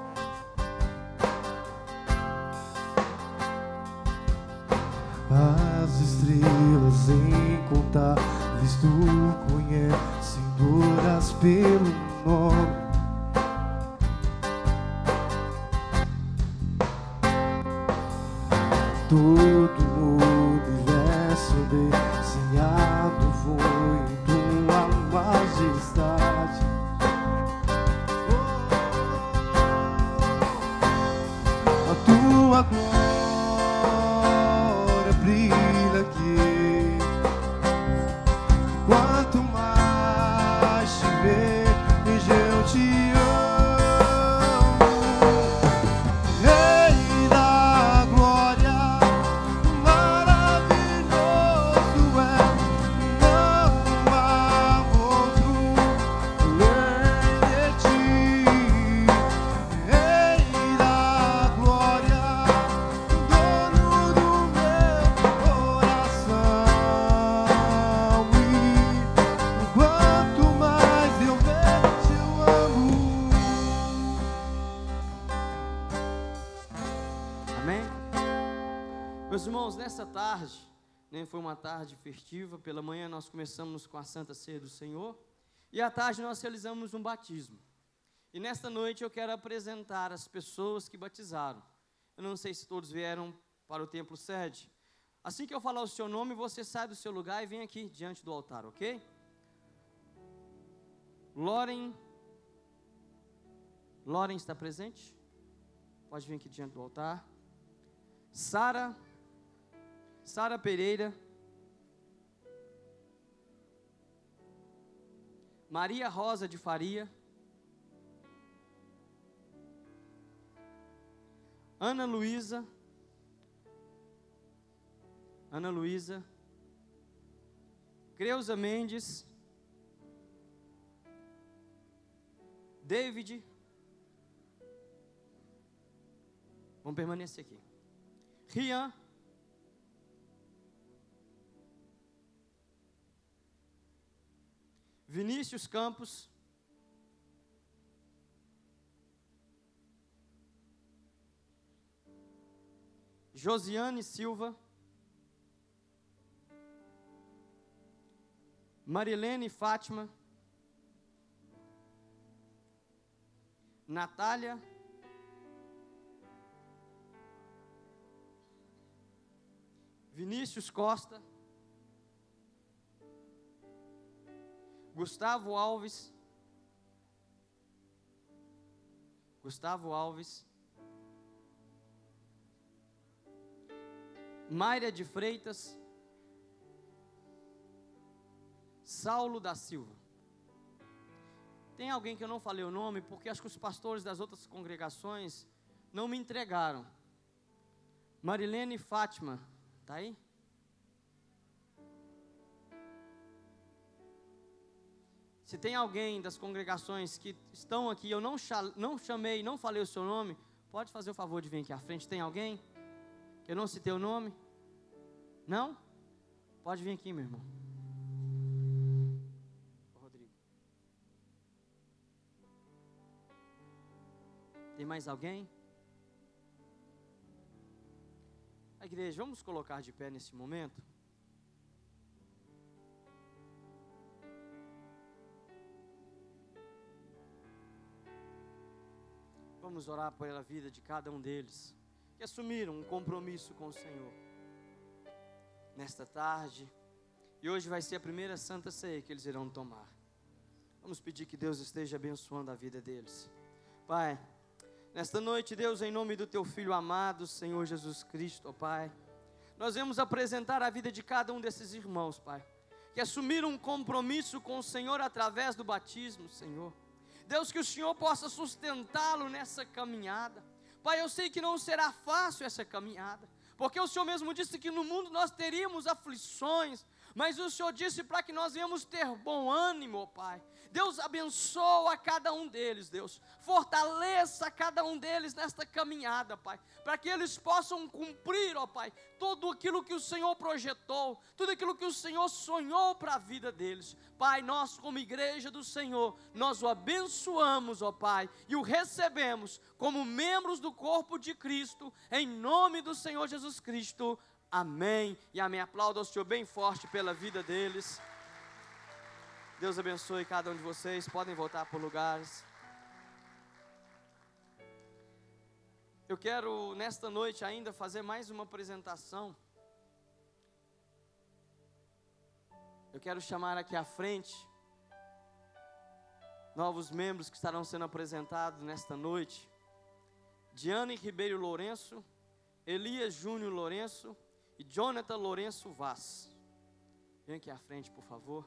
As estrelas incontáveis tu conheces, todas pelo nome. Todo o universo desenhado foi em tua majestade. tua glória brilha aqui. Quanto mais te ver, eu te amo. Rei da glória, maravilhoso é, não há outro além de ti. Rei da glória, dono do meu coração. E quanto mais eu vejo, eu amo. Amém? Meus irmãos, nessa tarde, nem foi uma tarde festiva, pela manhã nós começamos com a Santa Ceia do Senhor, e à tarde nós realizamos um batismo. E nesta noite eu quero apresentar as pessoas que batizaram. Eu não sei se todos vieram para o templo sede. Assim que eu falar o seu nome, você sai do seu lugar e vem aqui diante do altar, ok? Loren está presente? Pode vir aqui diante do altar. Sara Pereira. Maria Rosa de Faria. Ana Luísa. Creuza Mendes. David. Vamos permanecer aqui. Rian. Vinícius Campos. Josiane Silva. Marilene Fátima. Natália. Vinícius Costa. Gustavo Alves. Mayra de Freitas. Saulo da Silva. Tem alguém que eu não falei o nome, porque acho que os pastores das outras congregações não me entregaram. Marilene Fátima, está aí? Se tem alguém das congregações que estão aqui, eu não chamei, não falei o seu nome, pode fazer o favor de vir aqui à frente. Tem alguém que eu não citei o nome? Não? Pode vir aqui, meu irmão. Rodrigo. Tem mais alguém? A igreja, vamos colocar de pé nesse momento? Vamos orar pela vida de cada um deles, que assumiram um compromisso com o Senhor, nesta tarde, e hoje vai ser a primeira Santa Ceia que eles irão tomar. Vamos pedir que Deus esteja abençoando a vida deles. Pai, nesta noite, Deus, em nome do Teu Filho amado, Senhor Jesus Cristo, ó Pai, nós vamos apresentar a vida de cada um desses irmãos, Pai, que assumiram um compromisso com o Senhor através do batismo, Senhor. Deus, que o Senhor possa sustentá-lo nessa caminhada. Pai, eu sei que não será fácil essa caminhada, porque o Senhor mesmo disse que no mundo nós teríamos aflições, mas o Senhor disse para que nós venhamos ter bom ânimo, ó Pai. Deus, abençoa cada um deles, Deus, fortaleça cada um deles nesta caminhada, Pai, para que eles possam cumprir, ó Pai, tudo aquilo que o Senhor projetou, tudo aquilo que o Senhor sonhou para a vida deles. Pai, nós como igreja do Senhor, nós o abençoamos, ó Pai, e o recebemos como membros do corpo de Cristo, em nome do Senhor Jesus Cristo. Amém e amém. Aplauda ao Senhor bem forte pela vida deles. Deus abençoe cada um de vocês. Podem voltar para lugares. Eu quero nesta noite ainda fazer mais uma apresentação. Eu quero chamar aqui à frente novos membros que estarão sendo apresentados nesta noite. Diane Ribeiro Lourenço, Elias Júnior Lourenço e Jonathan Lourenço Vaz. Vem aqui à frente, por favor.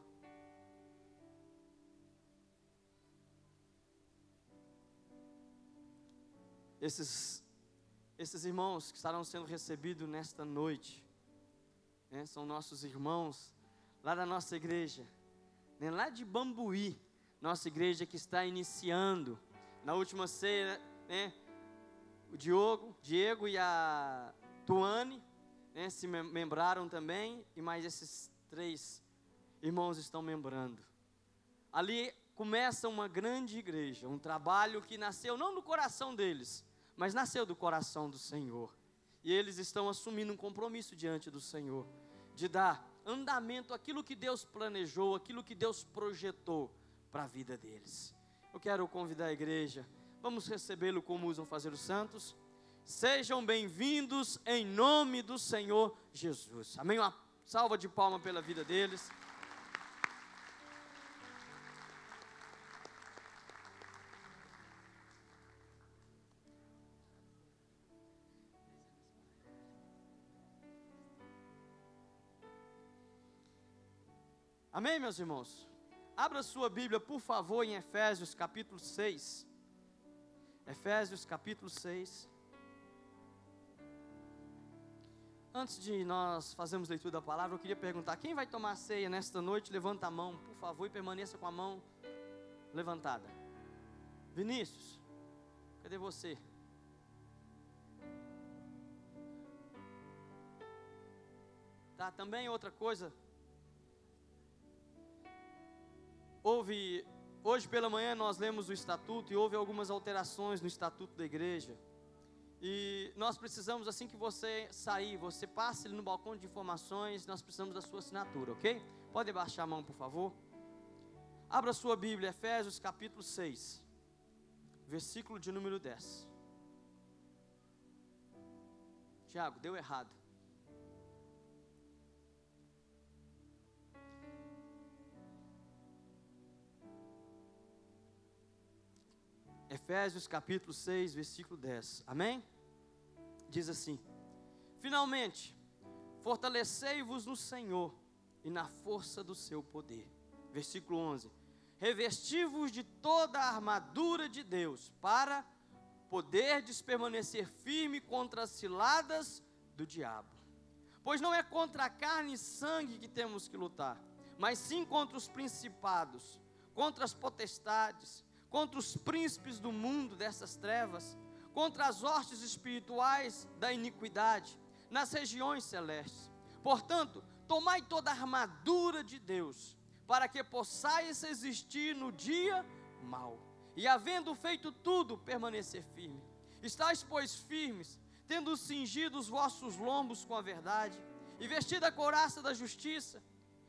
Esses irmãos que estarão sendo recebidos nesta noite, né, são nossos irmãos lá da nossa igreja, né, lá de Bambuí, nossa igreja que está iniciando. Na última ceia, né, o Diego e a Tuane, né, se membraram também, e mais esses 3 irmãos estão membrando. Ali começa uma grande igreja, um trabalho que nasceu não do coração deles, mas nasceu do coração do Senhor. E eles estão assumindo um compromisso diante do Senhor, de dar andamento àquilo que Deus planejou, aquilo que Deus projetou para a vida deles. Eu quero convidar a igreja, vamos recebê-lo como usam fazer os santos. Sejam bem-vindos em nome do Senhor Jesus. Amém? Uma salva de palmas pela vida deles. Amém, meus irmãos? Abra sua Bíblia, por favor, em Efésios capítulo 6. Efésios capítulo 6. Antes de nós fazermos leitura da palavra, eu queria perguntar: quem vai tomar ceia nesta noite? Levanta a mão, por favor, e permaneça com a mão levantada. Vinícius, cadê você? Tá, também outra coisa. Hoje pela manhã nós lemos o estatuto e houve algumas alterações no estatuto da igreja. E nós precisamos, assim que você sair, você passe ali no balcão de informações, nós precisamos da sua assinatura, ok? Pode baixar a mão, por favor. Abra sua Bíblia, Efésios capítulo 6, versículo de número 10. Tiago, deu errado. Efésios capítulo 6, versículo 10, amém? Diz assim: finalmente, fortalecei-vos no Senhor e na força do seu poder. Versículo 11: revesti-vos de toda a armadura de Deus, para poderdes permanecer firme contra as ciladas do diabo. Pois não é contra a carne e sangue que temos que lutar, mas sim contra os principados, contra as potestades, contra os príncipes do mundo dessas trevas, contra as hostes espirituais da iniquidade, nas regiões celestes. Portanto, tomai toda a armadura de Deus, para que possais resistir no dia mau, e havendo feito tudo, permanecer firme. Estais, pois, firmes, tendo cingido os vossos lombos com a verdade, e vestida a couraça da justiça,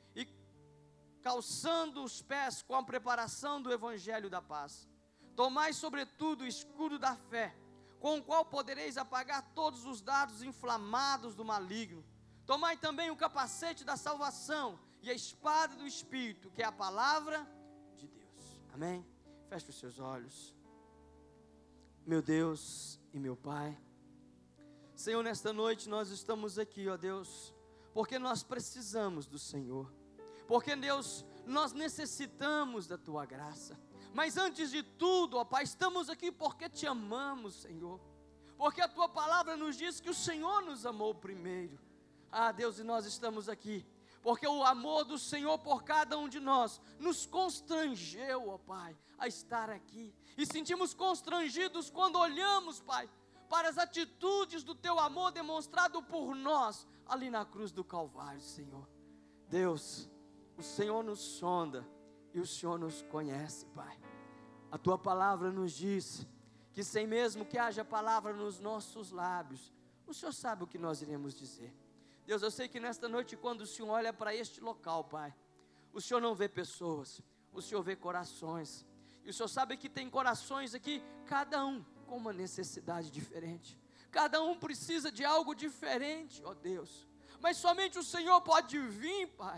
calçando os pés com a preparação do evangelho da paz. Tomai sobretudo o escudo da fé, com o qual podereis apagar todos os dardos inflamados do maligno. Tomai também o capacete da salvação e a espada do Espírito, que é a palavra de Deus. Amém? Feche os seus olhos. Meu Deus e meu Pai, Senhor, nesta noite nós estamos aqui, ó Deus, porque nós precisamos do Senhor. Porque, Deus, nós necessitamos da Tua graça. Mas antes de tudo, ó Pai, estamos aqui porque Te amamos, Senhor. Porque a Tua palavra nos diz que o Senhor nos amou primeiro. Ah, Deus, e nós estamos aqui porque o amor do Senhor por cada um de nós nos constrangeu, ó Pai, a estar aqui. E sentimos constrangidos quando olhamos, Pai, para as atitudes do Teu amor demonstrado por nós ali na cruz do Calvário, Senhor. Deus, o Senhor nos sonda e o Senhor nos conhece, Pai. A Tua palavra nos diz que sem mesmo que haja palavra nos nossos lábios, o Senhor sabe o que nós iremos dizer. Deus, eu sei que nesta noite, quando o Senhor olha para este local, Pai, o Senhor não vê pessoas, o Senhor vê corações. E o Senhor sabe que tem corações aqui, cada um com uma necessidade diferente. Cada um precisa de algo diferente, ó Deus. Mas somente o Senhor pode vir, Pai,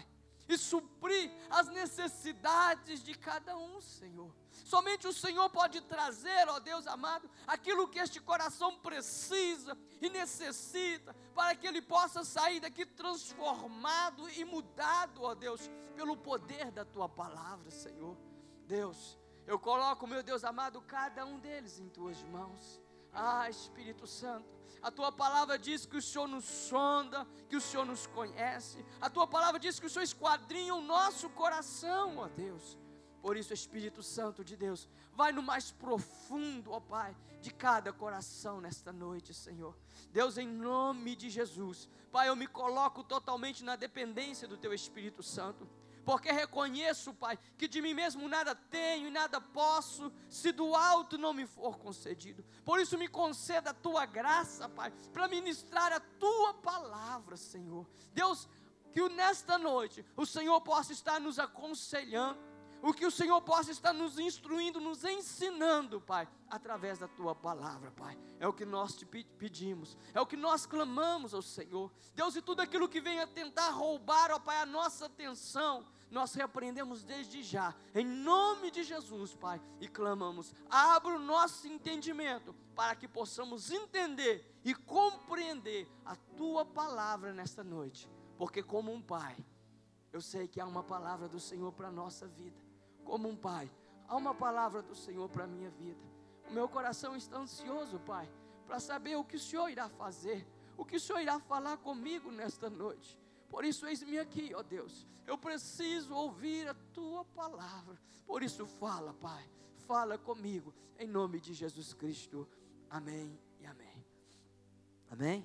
e suprir as necessidades de cada um, Senhor. Somente o Senhor pode trazer, ó Deus amado, aquilo que este coração precisa e necessita, para que ele possa sair daqui transformado e mudado, ó Deus, pelo poder da Tua palavra, Senhor. Deus, eu coloco, meu Deus amado, cada um deles em Tuas mãos. Espírito Santo, a Tua palavra diz que o Senhor nos sonda, que o Senhor nos conhece. A Tua palavra diz que o Senhor esquadrinha o nosso coração, ó Deus. Por isso, Espírito Santo de Deus, vai no mais profundo, ó Pai, de cada coração nesta noite, Senhor. Deus, em nome de Jesus, Pai, eu me coloco totalmente na dependência do Teu Espírito Santo, porque reconheço, Pai, que de mim mesmo nada tenho e nada posso, se do alto não me for concedido. Por isso me conceda a Tua graça, Pai, para ministrar a Tua palavra, Senhor. Deus, que nesta noite o Senhor possa estar nos aconselhando, o que o Senhor possa estar nos instruindo, nos ensinando, Pai, através da Tua palavra, Pai. É o que nós te pedimos, é o que nós clamamos ao Senhor. Deus, e tudo aquilo que venha tentar roubar, ó Pai, a nossa atenção, nós repreendemos desde já, em nome de Jesus, Pai, e clamamos, abra o nosso entendimento, para que possamos entender e compreender a Tua palavra nesta noite, porque como um Pai, eu sei que há uma palavra do Senhor para a nossa vida. Como um Pai, há uma palavra do Senhor para a minha vida. O meu coração está ansioso, Pai, para saber o que o Senhor irá fazer, o que o Senhor irá falar comigo nesta noite. Por isso, eis-me aqui, ó Deus, eu preciso ouvir a Tua palavra. Por isso, fala, Pai, fala comigo, em nome de Jesus Cristo. Amém e amém. Amém?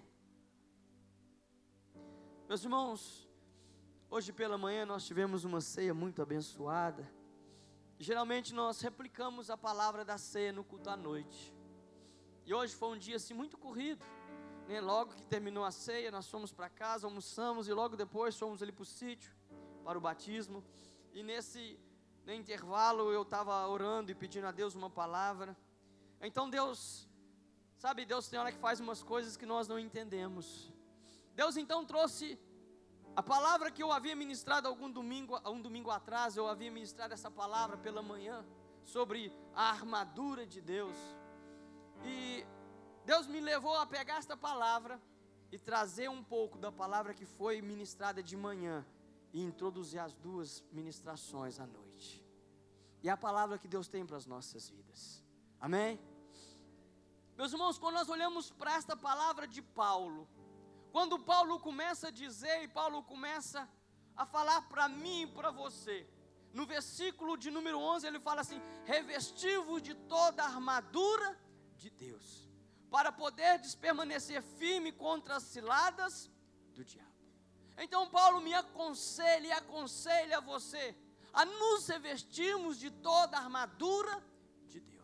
Meus irmãos, hoje pela manhã nós tivemos uma ceia muito abençoada. Geralmente nós replicamos a palavra da ceia no culto à noite. E hoje foi um dia assim muito corrido, né? Logo que terminou a ceia, nós fomos para casa, almoçamos e logo depois fomos ali para o sítio, para o batismo. E nesse intervalo eu estava orando e pedindo a Deus uma palavra. Então Deus, sabe, Deus tem hora que faz umas coisas que nós não entendemos. Deus então trouxe a palavra que eu havia ministrado um domingo atrás. Eu havia ministrado essa palavra pela manhã, sobre a armadura de Deus. E Deus me levou a pegar esta palavra e trazer um pouco da palavra que foi ministrada de manhã e introduzir as duas ministrações à noite. E é a palavra que Deus tem para as nossas vidas. Amém? Meus irmãos, quando nós olhamos para esta palavra de Paulo, quando Paulo começa a dizer, e Paulo começa a falar para mim e para você, no versículo de número 11, ele fala assim: revesti-vos de toda a armadura de Deus, para poderdes permanecer firme contra as ciladas do diabo. Então Paulo me aconselha e aconselha você a nos revestirmos de toda a armadura de Deus.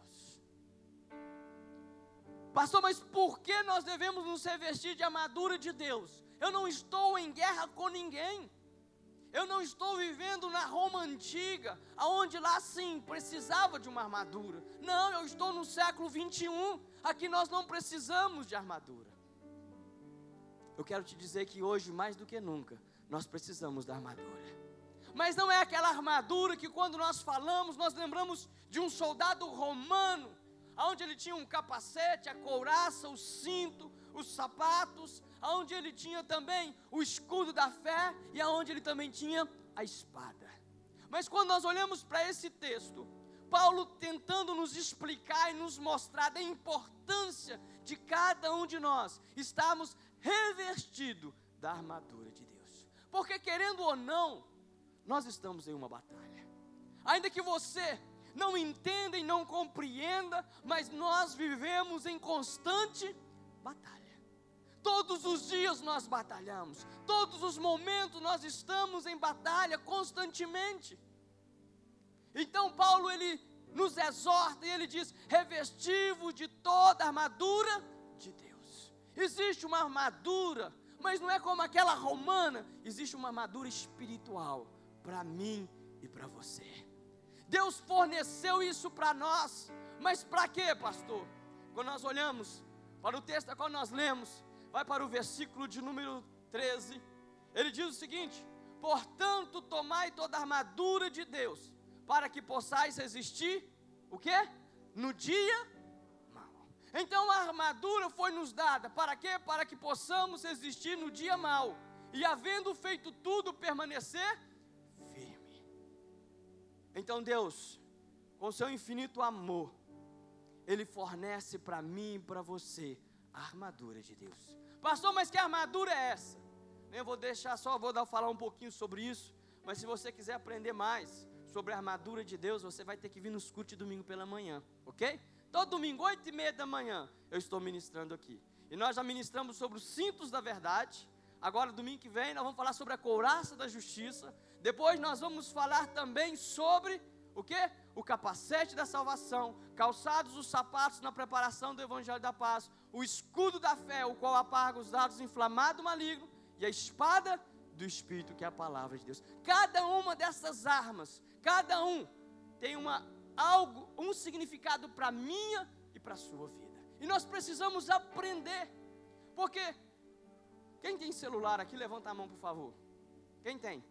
Pastor, mas por que nós devemos nos revestir de armadura de Deus? Eu não estou em guerra com ninguém. Eu não estou vivendo na Roma antiga, onde lá sim precisava de uma armadura. Não, eu estou no século 21. Aqui nós não precisamos de armadura. Eu quero te dizer que hoje, mais do que nunca, nós precisamos da armadura. Mas não é aquela armadura que quando nós falamos, nós lembramos de um soldado romano, onde ele tinha um capacete, a couraça, o cinto, os sapatos, onde ele tinha também o escudo da fé e onde ele também tinha a espada. Mas quando nós olhamos para esse texto, Paulo tentando nos explicar e nos mostrar da importância de cada um de nós estarmos revestidos da armadura de Deus. Porque querendo ou não, nós estamos em uma batalha. Ainda que você não entenda e não compreenda, mas nós vivemos em constante batalha. Todos os dias nós batalhamos, todos os momentos nós estamos em batalha constantemente. Então Paulo ele nos exorta e ele diz: revesti-vos de toda a armadura de Deus. Existe uma armadura, mas não é como aquela romana, existe uma armadura espiritual para mim e para você. Deus forneceu isso para nós, mas para quê, pastor? Quando nós olhamos para o texto quando nós lemos, vai para o versículo de número 13, ele diz o seguinte: Portanto, tomai toda a armadura de Deus, para que possais resistir, o quê? No dia mau. Então a armadura foi nos dada, para quê? Para que possamos resistir no dia mau, e havendo feito tudo, permanecer firme. Então Deus, com seu infinito amor, Ele fornece para mim e para você a armadura de Deus. Pastor, mas que armadura é essa? Eu vou deixar só, falar um pouquinho sobre isso, mas se você quiser aprender mais sobre a armadura de Deus, você vai ter que vir nos cultos de domingo pela manhã, ok? Todo domingo, 8h30 da manhã, eu estou ministrando aqui. E nós já ministramos sobre os cintos da verdade. Agora, domingo que vem, nós vamos falar sobre a couraça da justiça. Depois nós vamos falar também sobre o quê? O capacete da salvação, calçados os sapatos na preparação do evangelho da paz, o escudo da fé, o qual apaga os dados inflamados do maligno, e a espada do Espírito, que é a palavra de Deus. Cada uma dessas armas, cada um tem um significado para a minha e para a sua vida. E nós precisamos aprender, porque quem tem celular aqui, levanta a mão por favor. Quem tem?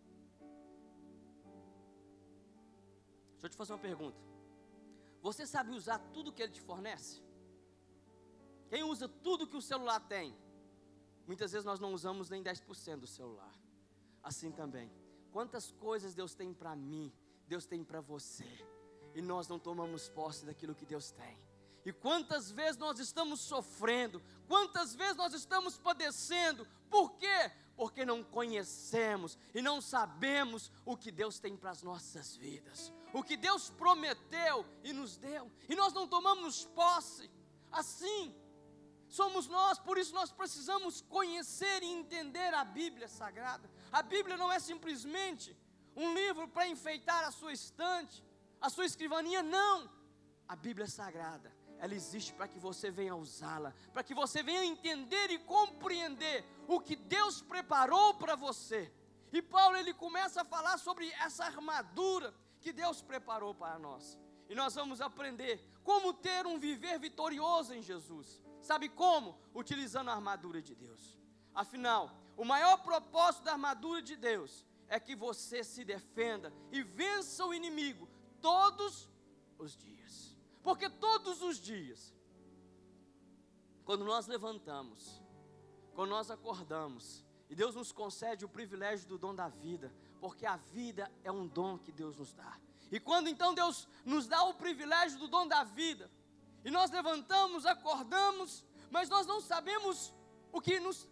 Deixa eu te fazer uma pergunta. Você sabe usar tudo que ele te fornece? Quem usa tudo que o celular tem? Muitas vezes nós não usamos nem 10% do celular. Assim também, quantas coisas Deus tem para mim, Deus tem para você, e nós não tomamos posse daquilo que Deus tem. E quantas vezes nós estamos sofrendo, quantas vezes nós estamos padecendo, por quê? Porque não conhecemos e não sabemos o que Deus tem para as nossas vidas, o que Deus prometeu e nos deu, e nós não tomamos posse. Assim somos nós, por isso nós precisamos conhecer e entender a Bíblia Sagrada. A Bíblia não é simplesmente um livro para enfeitar a sua estante, a sua escrivaninha, não. A Bíblia Sagrada, ela existe para que você venha usá-la, para que você venha entender e compreender o que Deus preparou para você. E Paulo, ele começa a falar sobre essa armadura que Deus preparou para nós. E nós vamos aprender como ter um viver vitorioso em Jesus. Sabe como? Utilizando a armadura de Deus. Afinal, o maior propósito da armadura de Deus é que você se defenda e vença o inimigo todos os dias. Porque todos os dias, quando nós levantamos, quando nós acordamos, e Deus nos concede o privilégio do dom da vida, porque a vida é um dom que Deus nos dá. E quando então Deus nos dá o privilégio do dom da vida, e nós levantamos, acordamos, mas nós não sabemos o que nos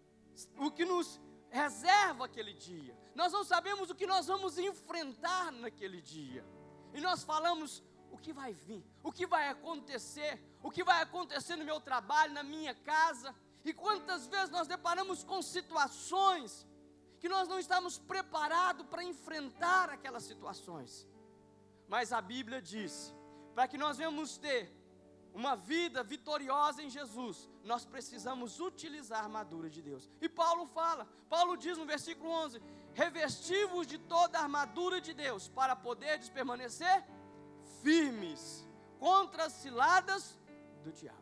reserva aquele dia. Nós não sabemos o que nós vamos enfrentar naquele dia. E nós falamos o que vai vir, o que vai acontecer no meu trabalho, na minha casa. E quantas vezes nós deparamos com situações que nós não estamos preparados para enfrentar aquelas situações. Mas a Bíblia diz, para que nós venhamos ter uma vida vitoriosa em Jesus, nós precisamos utilizar a armadura de Deus. E Paulo diz no versículo 11, revesti-vos de toda a armadura de Deus, para poderdes permanecer firmes contra as ciladas do diabo.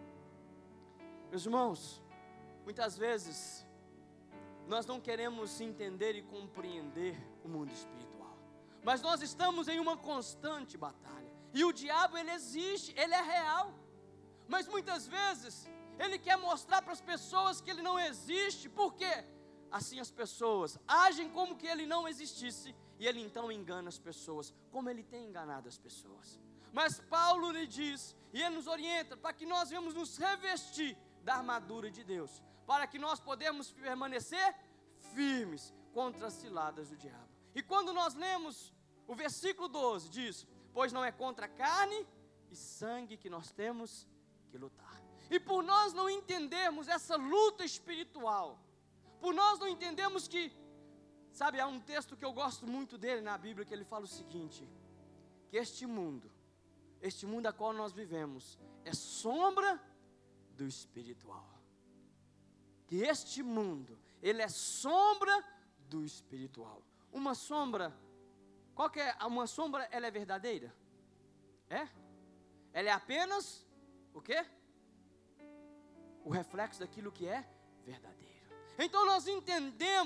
Meus irmãos, muitas vezes nós não queremos entender e compreender o mundo espiritual, mas nós estamos em uma constante batalha, e o diabo, ele existe, ele é real, mas muitas vezes ele quer mostrar para as pessoas que ele não existe. Por quê? Assim as pessoas agem como que ele não existisse, e ele então engana as pessoas, como ele tem enganado as pessoas. Mas Paulo lhe diz, e ele nos orienta, para que nós venhamos nos revestir da armadura de Deus, para que nós podemos permanecer firmes contra as ciladas do diabo. E quando nós lemos o versículo 12, diz, pois não é contra carne e sangue que nós temos que lutar. E por nós não entendermos essa luta espiritual, por nós não entendemos que, sabe, há um texto que eu gosto muito dele na Bíblia, que ele fala o seguinte, que este mundo a qual nós vivemos, é sombra do espiritual. Que este mundo, ele é sombra do espiritual. Uma sombra, qual que é? Uma sombra, ela é verdadeira? É? Ela é apenas, o quê? O reflexo daquilo que é verdadeiro. Então nós entendemos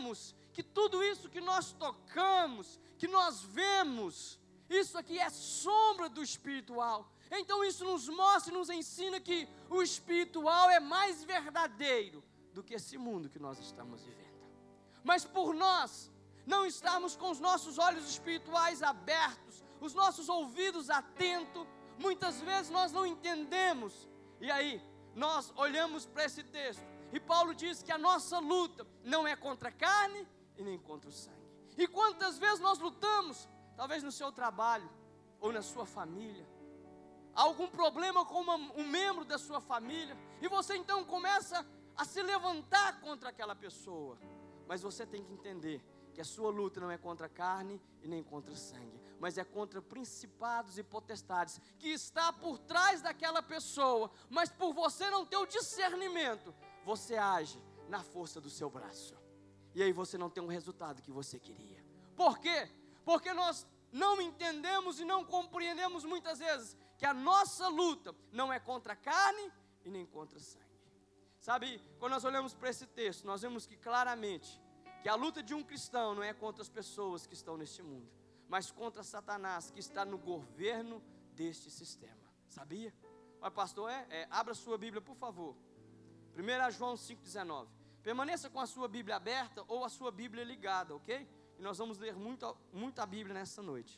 que tudo isso que nós tocamos, que nós vemos, isso aqui é sombra do espiritual. Então isso nos mostra e nos ensina que o espiritual é mais verdadeiro do que esse mundo que nós estamos vivendo. Mas por nós não estarmos com os nossos olhos espirituais abertos, os nossos ouvidos atentos, muitas vezes nós não entendemos. E aí, nós olhamos para esse texto, e Paulo diz que a nossa luta não é contra a carne e nem contra o sangue. E quantas vezes nós lutamos, talvez no seu trabalho, ou na sua família, algum problema com um membro da sua família, e você então começa a se levantar contra aquela pessoa. Mas você tem que entender que a sua luta não é contra a carne e nem contra o sangue, mas é contra principados e potestades, que está por trás daquela pessoa, mas por você não ter o discernimento, você age na força do seu braço, e aí você não tem o resultado que você queria. Por quê? Porque nós não entendemos e não compreendemos muitas vezes que a nossa luta não é contra a carne e nem contra o sangue. Sabe, quando nós olhamos para esse texto, nós vemos que claramente que a luta de um cristão não é contra as pessoas que estão neste mundo, mas contra Satanás, que está no governo deste sistema. Sabia? Mas pastor, abra sua Bíblia, por favor. 1 João 5,19. Permaneça com a sua Bíblia aberta ou a sua Bíblia ligada, ok? E nós vamos ler muita Bíblia nessa noite.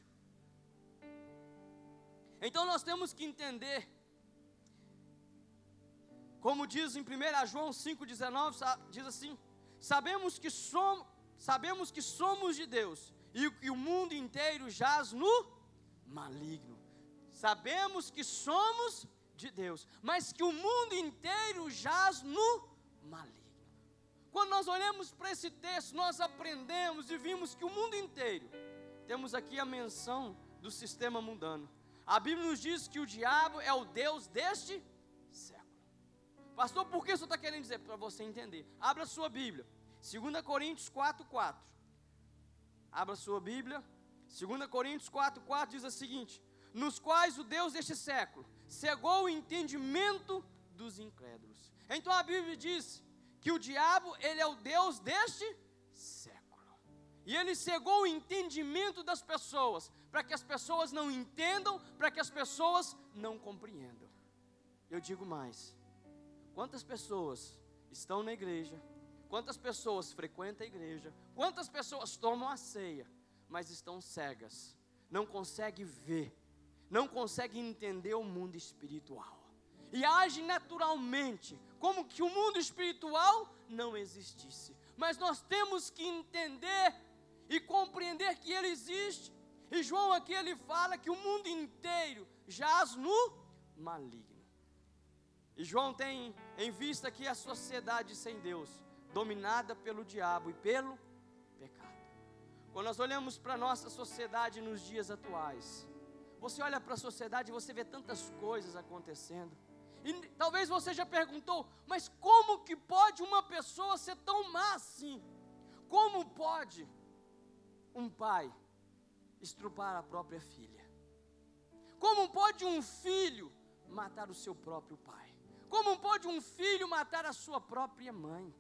Então nós temos que entender, como diz em 1 João 5,19, diz assim: Sabemos que somos de Deus, e que o mundo inteiro jaz no maligno. Sabemos que somos de Deus, mas que o mundo inteiro jaz no maligno. Quando nós olhamos para esse texto, nós aprendemos e vimos que o mundo inteiro, temos aqui a menção do sistema mundano. A Bíblia nos diz que o diabo é o Deus deste século. Pastor, por que isso está querendo dizer? Para você entender. Abra sua Bíblia, 2 Coríntios 4,4. Abra sua Bíblia, 2 Coríntios 4,4 diz o seguinte: nos quais o Deus deste século cegou o entendimento dos incrédulos. Então a Bíblia diz que o diabo, ele é o Deus deste século, e ele cegou o entendimento das pessoas, para que as pessoas não entendam, para que as pessoas não compreendam. Eu digo mais: quantas pessoas estão na igreja, quantas pessoas frequentam a igreja, quantas pessoas tomam a ceia, mas estão cegas, não conseguem ver, não conseguem entender o mundo espiritual, e agem naturalmente, como que o mundo espiritual não existisse. Mas nós temos que entender e compreender que ele existe. E João aqui ele fala que o mundo inteiro jaz no maligno. E João tem em vista aqui a sociedade sem Deus, dominada pelo diabo e pelo pecado. Quando nós olhamos para a nossa sociedade nos dias atuais, você olha para a sociedade e você vê tantas coisas acontecendo. E talvez você já perguntou: mas como que pode uma pessoa ser tão má assim? Como pode um pai estrupar a própria filha? Como pode um filho matar o seu próprio pai? Como pode um filho matar a sua própria mãe?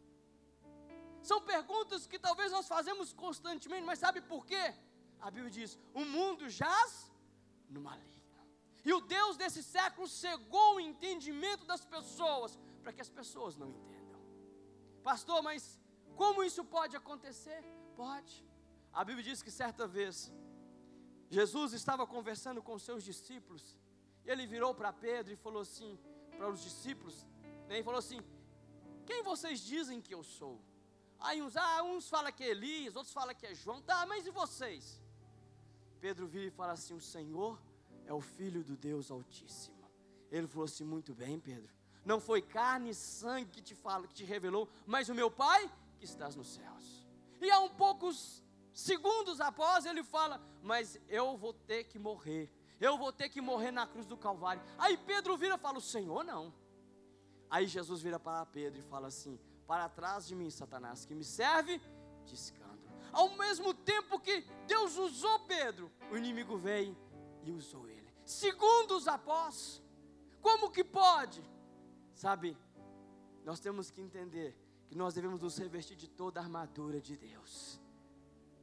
São perguntas que talvez nós fazemos constantemente, mas sabe por quê? A Bíblia diz: o mundo jaz no maligno. E o Deus desse século cegou o entendimento das pessoas, para que as pessoas não entendam. Pastor, mas como isso pode acontecer? Pode. A Bíblia diz que certa vez Jesus estava conversando com os seus discípulos, e ele virou para Pedro e falou assim, para os discípulos, né, e falou assim: quem vocês dizem que eu sou? Aí uns falam que é Elias, outros falam que é João. Tá, mas e vocês? Pedro vira e fala assim: o Senhor é o Filho do Deus Altíssimo. Ele falou assim: muito bem, Pedro, não foi carne e sangue que te revelou, mas o meu Pai que estás nos céus. E há poucos segundos após ele fala: mas eu vou ter que morrer, eu vou ter que morrer na cruz do Calvário. Aí Pedro vira e fala: o Senhor não. Aí Jesus vira para Pedro e fala assim: para trás de mim, Satanás, que me serve de escândalo. Ao mesmo tempo que Deus usou Pedro, o inimigo veio e usou ele. Segundos após, como que pode? Sabe, nós temos que entender que nós devemos nos revestir de toda a armadura de Deus.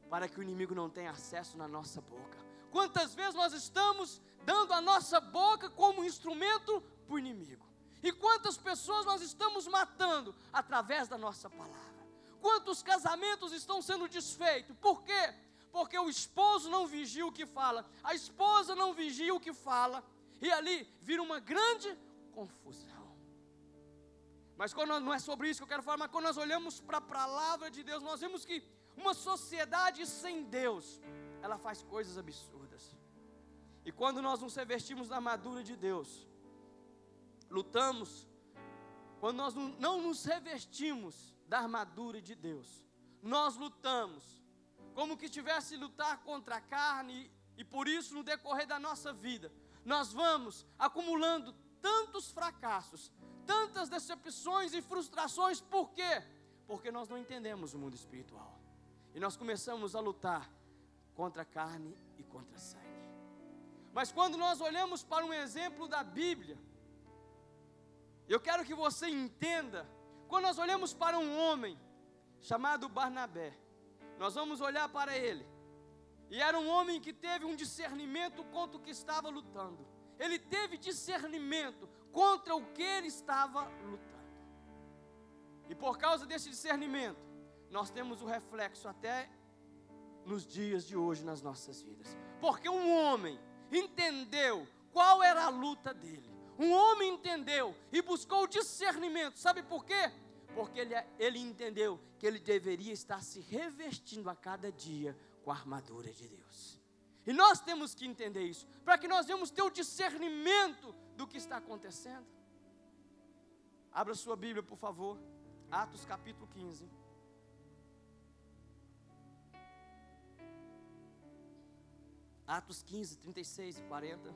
para que o inimigo não tenha acesso na nossa boca. Quantas vezes nós estamos dando a nossa boca como instrumento para o inimigo? E quantas pessoas nós estamos matando através da nossa palavra? Quantos casamentos estão sendo desfeitos? Por quê? Porque o esposo não vigia o que fala, a esposa não vigia o que fala, e ali vira uma grande confusão. Mas quando não é sobre isso que eu quero falar, mas quando nós olhamos para a palavra de Deus, nós vemos que uma sociedade sem Deus, ela faz coisas absurdas. E quando nós nos revestimos da armadura de Deus, lutamos, quando nós não nos revestimos da armadura de Deus, nós lutamos como que tivesse lutar contra a carne, e por isso no decorrer da nossa vida, nós vamos acumulando tantos fracassos, tantas decepções e frustrações. Por quê? Porque nós não entendemos o mundo espiritual, e nós começamos a lutar contra a carne e contra a sangue. Mas quando nós olhamos para um exemplo da Bíblia, eu quero que você entenda, quando nós olhamos para um homem chamado Barnabé, nós vamos olhar para ele, e era um homem que teve um discernimento contra o que estava lutando. Ele teve discernimento contra o que ele estava lutando, e por causa desse discernimento, nós temos o reflexo até nos dias de hoje nas nossas vidas, porque um homem entendeu qual era a luta dele. Um homem entendeu e buscou discernimento. Sabe por quê? Porque ele entendeu que ele deveria estar se revestindo a cada dia com a armadura de Deus. E nós temos que entender isso, para que nós venhamos ter o discernimento do que está acontecendo. Abra sua Bíblia, por favor. Atos capítulo 15. Atos 15, 36 e 40.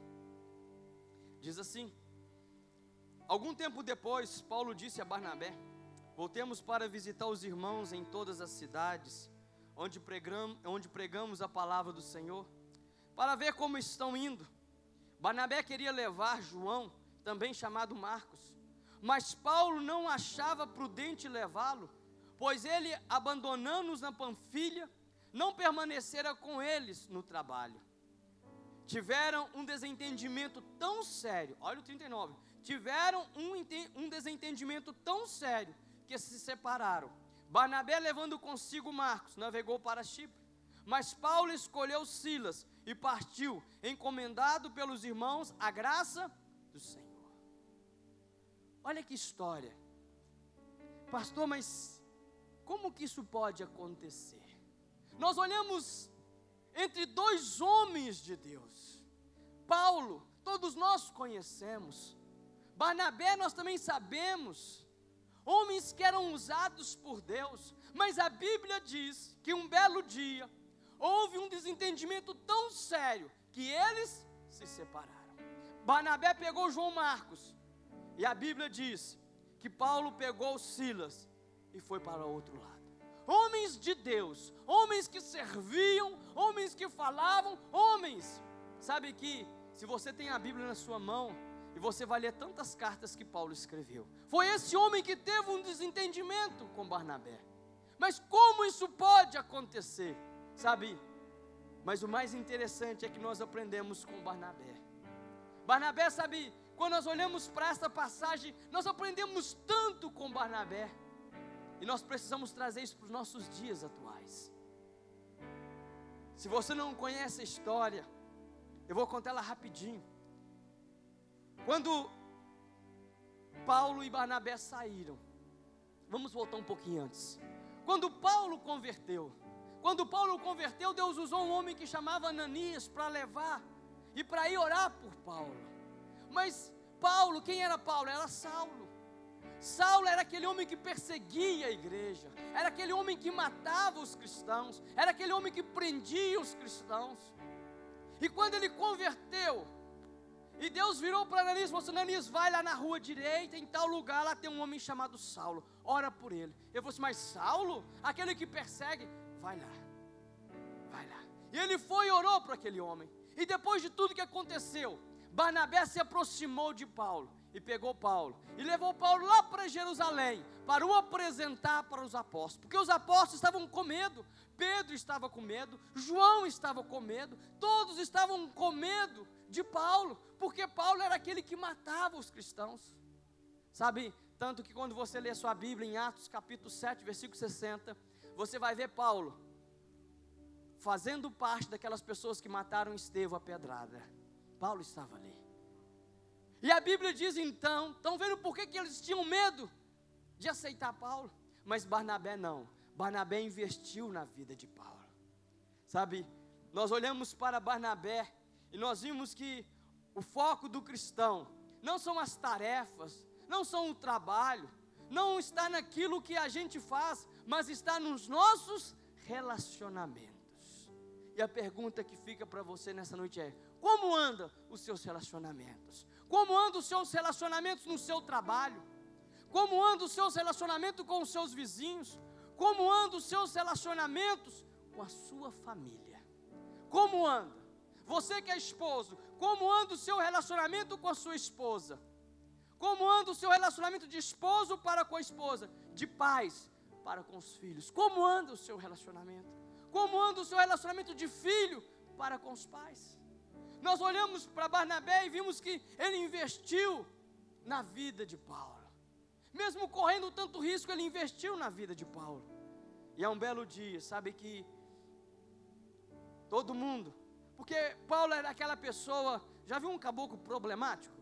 Diz assim: algum tempo depois, Paulo disse a Barnabé: voltemos para visitar os irmãos em todas as cidades, onde pregamos a palavra do Senhor, para ver como estão indo. Barnabé queria levar João, também chamado Marcos, mas Paulo não achava prudente levá-lo, pois ele, abandonando-os na Panfilha, não permanecera com eles no trabalho. Tiveram um desentendimento tão sério, olha o 39, tiveram um desentendimento tão sério, que se separaram. Barnabé, levando consigo Marcos, navegou para Chipre, mas Paulo escolheu Silas e partiu, encomendado pelos irmãos à graça do Senhor. Olha que história. Pastor, mas como que isso pode acontecer? Nós olhamos entre dois homens de Deus. Paulo, todos nós conhecemos. Barnabé, nós também sabemos. Homens que eram usados por Deus. Mas a Bíblia diz que um belo dia houve um desentendimento tão sério que eles se separaram. Barnabé pegou João Marcos, e a Bíblia diz que Paulo pegou Silas e foi para o outro lado. Homens de Deus, homens que serviam, homens que falavam, homens. Sabe que se você tem a Bíblia na sua mão, e você vai ler tantas cartas que Paulo escreveu, foi esse homem que teve um desentendimento com Barnabé. Mas como isso pode acontecer? Sabe, mas o mais interessante é que nós aprendemos com Barnabé. Barnabé, sabe, quando nós olhamos para essa passagem, nós aprendemos tanto com Barnabé. E nós precisamos trazer isso para os nossos dias atuais. Se você não conhece a história, eu vou contar ela rapidinho. Quando Paulo e Barnabé saíram, vamos voltar um pouquinho antes. Quando Paulo converteu, Deus usou um homem que chamava Ananias para levar e para ir orar por Paulo. Mas Paulo, quem era Paulo? Era Saulo. Saulo era aquele homem que perseguia a igreja, era aquele homem que matava os cristãos, era aquele homem que prendia os cristãos. E quando ele converteu, e Deus virou para Ananias e falou assim: Ananias, vai lá na rua direita, em tal lugar, lá tem um homem chamado Saulo, ora por ele. Eu falei assim: mas Saulo, aquele que persegue, vai lá. E ele foi e orou para aquele homem. E depois de tudo que aconteceu, Barnabé se aproximou de Paulo e pegou Paulo, e levou Paulo lá para Jerusalém, para o apresentar para os apóstolos, porque os apóstolos estavam com medo, Pedro estava com medo, João estava com medo, todos estavam com medo de Paulo, porque Paulo era aquele que matava os cristãos, sabe, tanto que quando você lê sua Bíblia em Atos capítulo 7, versículo 60, você vai ver Paulo fazendo parte daquelas pessoas que mataram Estevão a pedrada. Paulo estava ali. E a Bíblia diz então, estão vendo por que eles tinham medo de aceitar Paulo? Mas Barnabé não, Barnabé investiu na vida de Paulo. Sabe, nós olhamos para Barnabé e nós vimos que o foco do cristão não são as tarefas, não são o trabalho, não está naquilo que a gente faz, mas está nos nossos relacionamentos. E a pergunta que fica para você nessa noite é: como andam os seus relacionamentos? Como andam os seus relacionamentos no seu trabalho? Como andam os seus relacionamentos com os seus vizinhos? Como andam os seus relacionamentos com a sua família? Como anda? Você que é esposo, como anda o seu relacionamento com a sua esposa? Como anda o seu relacionamento de esposo para com a esposa? De pais para com os filhos? Como anda o seu relacionamento? Como anda o seu relacionamento de filho para com os pais? Nós olhamos para Barnabé e vimos que ele investiu na vida de Paulo. Mesmo correndo tanto risco, ele investiu na vida de Paulo. E é um belo dia, sabe que todo mundo, porque Paulo era aquela pessoa, já viu um caboclo problemático?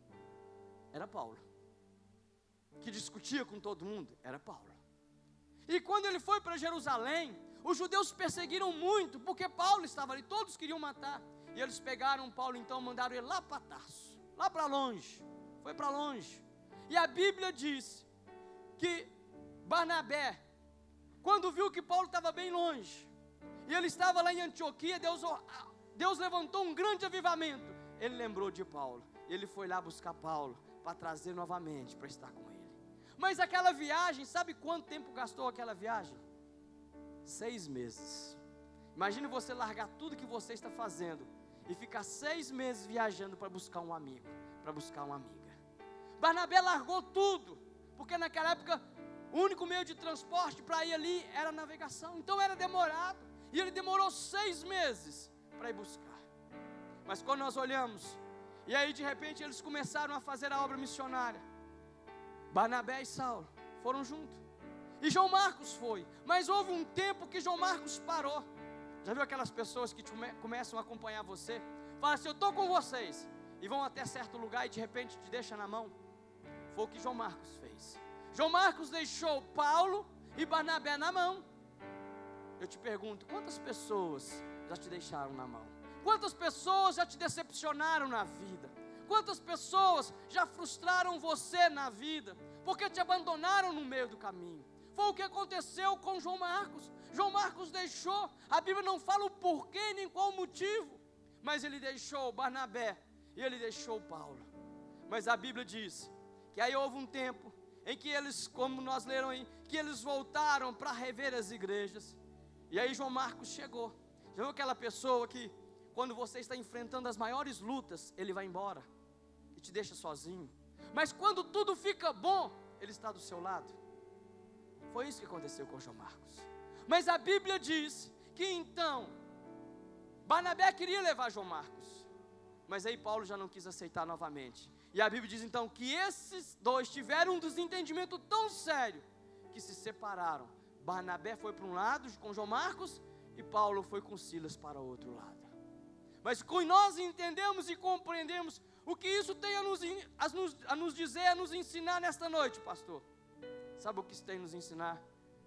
Era Paulo. Que discutia com todo mundo? Era Paulo. E quando ele foi para Jerusalém, os judeus perseguiram muito, porque Paulo estava ali, todos queriam matar. E eles pegaram Paulo, então mandaram ele lá para Tarso, lá para longe, foi para longe. E a Bíblia diz que Barnabé, quando viu que Paulo estava bem longe, e ele estava lá em Antioquia, Deus levantou um grande avivamento. Ele lembrou de Paulo, e ele foi lá buscar Paulo, para trazer novamente, para estar com ele. Mas aquela viagem, sabe quanto tempo gastou aquela viagem? 6 meses. Imagine você largar tudo que você está fazendo e ficar 6 meses viajando para buscar um amigo, para buscar uma amiga. Barnabé largou tudo, porque naquela época o único meio de transporte para ir ali era a navegação, então era demorado, e ele demorou 6 meses para ir buscar. Mas quando nós olhamos, e aí de repente eles começaram a fazer a obra missionária, Barnabé e Saulo foram juntos, e João Marcos foi, mas houve um tempo que João Marcos parou. Já viu aquelas pessoas que começam a acompanhar você? Fala assim: eu estou com vocês, e vão até certo lugar e de repente te deixa na mão. Foi o que João Marcos fez. João Marcos deixou Paulo e Barnabé na mão. Eu te pergunto, quantas pessoas já te deixaram na mão? Quantas pessoas já te decepcionaram na vida? Quantas pessoas já frustraram você na vida, porque te abandonaram no meio do caminho? Foi o que aconteceu com João Marcos. João Marcos deixou, a Bíblia não fala o porquê nem qual o motivo, mas ele deixou Barnabé e ele deixou Paulo. Mas a Bíblia diz que aí houve um tempo em que eles, como nós leram aí, que eles voltaram para rever as igrejas. E aí João Marcos chegou. Já viu aquela pessoa que quando você está enfrentando as maiores lutas, ele vai embora e te deixa sozinho, mas quando tudo fica bom, ele está do seu lado? Foi isso que aconteceu com João Marcos. Mas a Bíblia diz que então Barnabé queria levar João Marcos, mas aí Paulo já não quis aceitar novamente. E a Bíblia diz então que esses dois tiveram um desentendimento tão sério que se separaram. Barnabé foi para um lado com João Marcos e Paulo foi com Silas para o outro lado. Mas quando nós entendemos e compreendemos o que isso tem a nos dizer, a nos ensinar nesta noite, pastor, sabe o que isso tem a nos ensinar?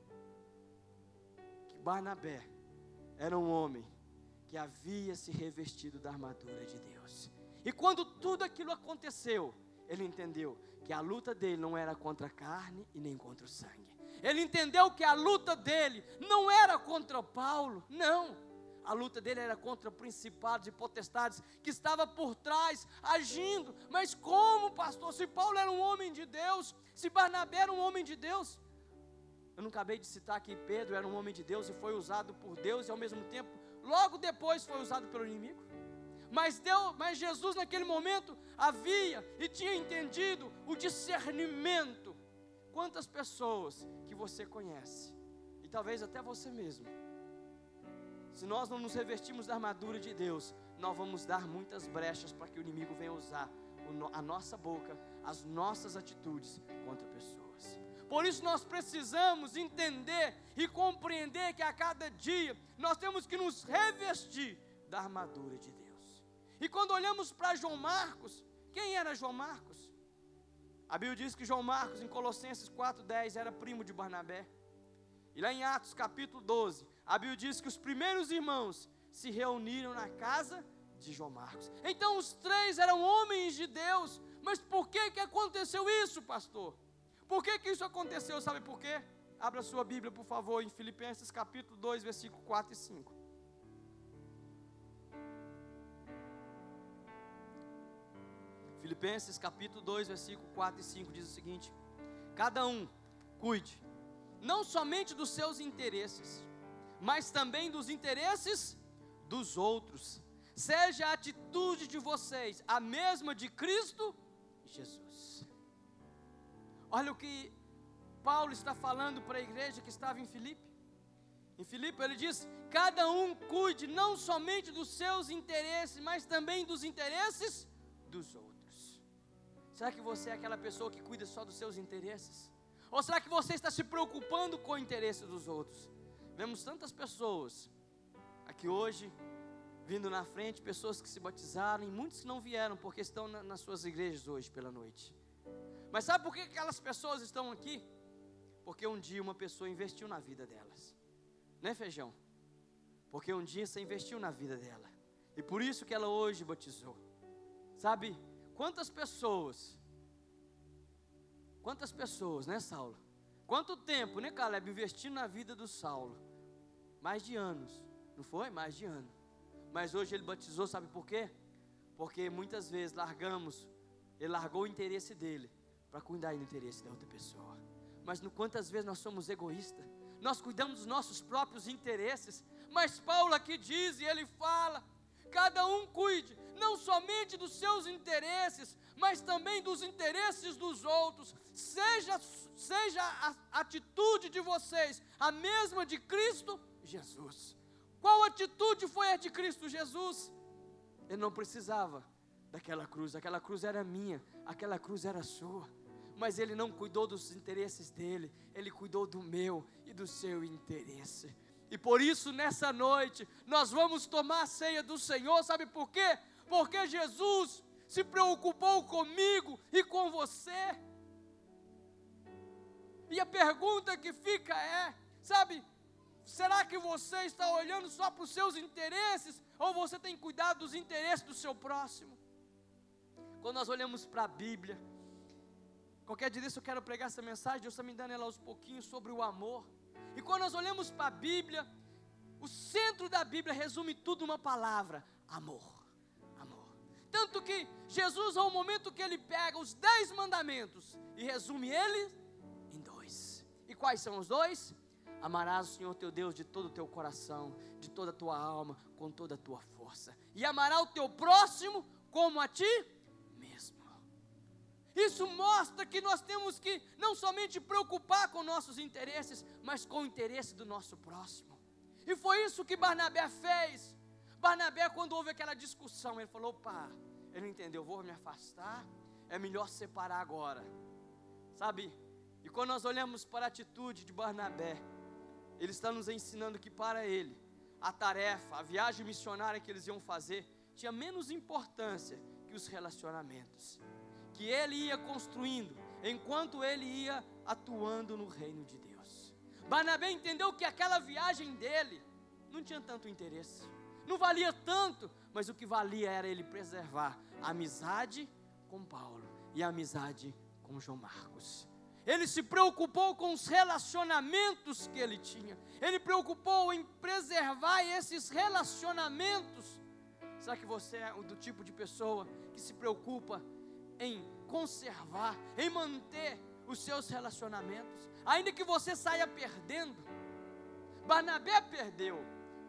Que Barnabé era um homem que havia se revestido da armadura de Deus. E quando tudo aquilo aconteceu, ele entendeu que a luta dele não era contra a carne e nem contra o sangue. Ele entendeu que a luta dele não era contra Paulo, não. A luta dele era contra principados e potestades que estavam por trás, agindo. Mas como, pastor? Se Paulo era um homem de Deus, se Barnabé era um homem de Deus. Eu não acabei de citar que Pedro era um homem de Deus e foi usado por Deus e ao mesmo tempo, logo depois foi usado pelo inimigo. Mas Jesus naquele momento havia e tinha entendido o discernimento. Quantas pessoas que você conhece, e talvez até você mesmo, se nós não nos revestirmos da armadura de Deus, nós vamos dar muitas brechas para que o inimigo venha usar a nossa boca, as nossas atitudes contra pessoas. Por isso nós precisamos entender e compreender que a cada dia nós temos que nos revestir da armadura de Deus. E quando olhamos para João Marcos, quem era João Marcos? A Bíblia diz que João Marcos, em Colossenses 4:10, era primo de Barnabé. E lá em Atos capítulo 12, a Bíblia diz que os primeiros irmãos se reuniram na casa de João Marcos. Então os três eram homens de Deus. Mas por que aconteceu isso, pastor? Por que isso aconteceu? Sabe por quê? Abra sua Bíblia, por favor, em Filipenses capítulo 2, versículo 4 e 5. Filipenses capítulo 2, versículo 4 e 5 diz o seguinte: cada um cuide não somente dos seus interesses, mas também dos interesses dos outros. Seja a atitude de vocês a mesma de Cristo Jesus. Olha o que Paulo está falando para a igreja que estava em Filipe. Em Filipe ele diz: cada um cuide não somente dos seus interesses, mas também dos interesses dos outros. Será que você é aquela pessoa que cuida só dos seus interesses? Ou será que você está se preocupando com o interesse dos outros? Vemos tantas pessoas aqui hoje, vindo na frente, pessoas que se batizaram, e muitos que não vieram, porque estão nas suas igrejas hoje pela noite. Mas sabe por que aquelas pessoas estão aqui? Porque um dia uma pessoa investiu na vida delas, né, Feijão? Porque um dia você investiu na vida dela, e por isso que ela hoje batizou. Sabe, quantas pessoas, né, Saulo? Quanto tempo, né, Caleb, investindo na vida do Saulo? Mais de anos, não foi? Mais de ano. Mas hoje ele batizou, sabe por quê? Porque muitas vezes ele largou o interesse dele para cuidar do interesse da outra pessoa. Mas quantas vezes nós somos egoístas? Nós cuidamos dos nossos próprios interesses. Mas Paulo aqui diz, e ele fala: cada um cuide não somente dos seus interesses, mas também dos interesses dos outros. Seja a atitude de vocês a mesma de Cristo Jesus. Qual atitude foi a de Cristo Jesus? Ele não precisava daquela cruz. Aquela cruz era minha, aquela cruz era sua. Mas ele não cuidou dos interesses dele, ele cuidou do meu e do seu interesse. E por isso nessa noite nós vamos tomar a ceia do Senhor. Sabe por quê? Porque Jesus se preocupou comigo e com você. E a pergunta que fica é, sabe, será que você está olhando só para os seus interesses, ou você tem cuidado dos interesses do seu próximo? Quando nós olhamos para a Bíblia, qualquer dia desse eu quero pregar essa mensagem, Deus está me dando ela aos pouquinhos, sobre o amor. E quando nós olhamos para a Bíblia, o centro da Bíblia resume tudo numa palavra: amor. Amor. Tanto que Jesus, ao momento que ele pega os 10 mandamentos e resume eles em 2. E quais são os 2? Amarás o Senhor teu Deus de todo o teu coração, de toda a tua alma, com toda a tua força. E amarás o teu próximo como a ti mesmo. Isso mostra que nós temos que não somente preocupar com nossos interesses, mas com o interesse do nosso próximo. E foi isso que Barnabé fez. Barnabé, quando houve aquela discussão, ele falou: opa, ele entendeu, vou me afastar, é melhor separar agora. Sabe, e quando nós olhamos para a atitude de Barnabé, ele está nos ensinando que para ele, a tarefa, a viagem missionária que eles iam fazer, tinha menos importância que os relacionamentos que ele ia construindo, enquanto ele ia atuando no reino de Deus. Barnabé entendeu que aquela viagem dele não tinha tanto interesse, não valia tanto, mas o que valia era ele preservar a amizade com Paulo e a amizade com João Marcos. Ele se preocupou com os relacionamentos que ele tinha, ele preocupou em preservar esses relacionamentos. Será que você é do tipo de pessoa que se preocupa em conservar, em manter os seus relacionamentos, ainda que você saia perdendo? Barnabé perdeu,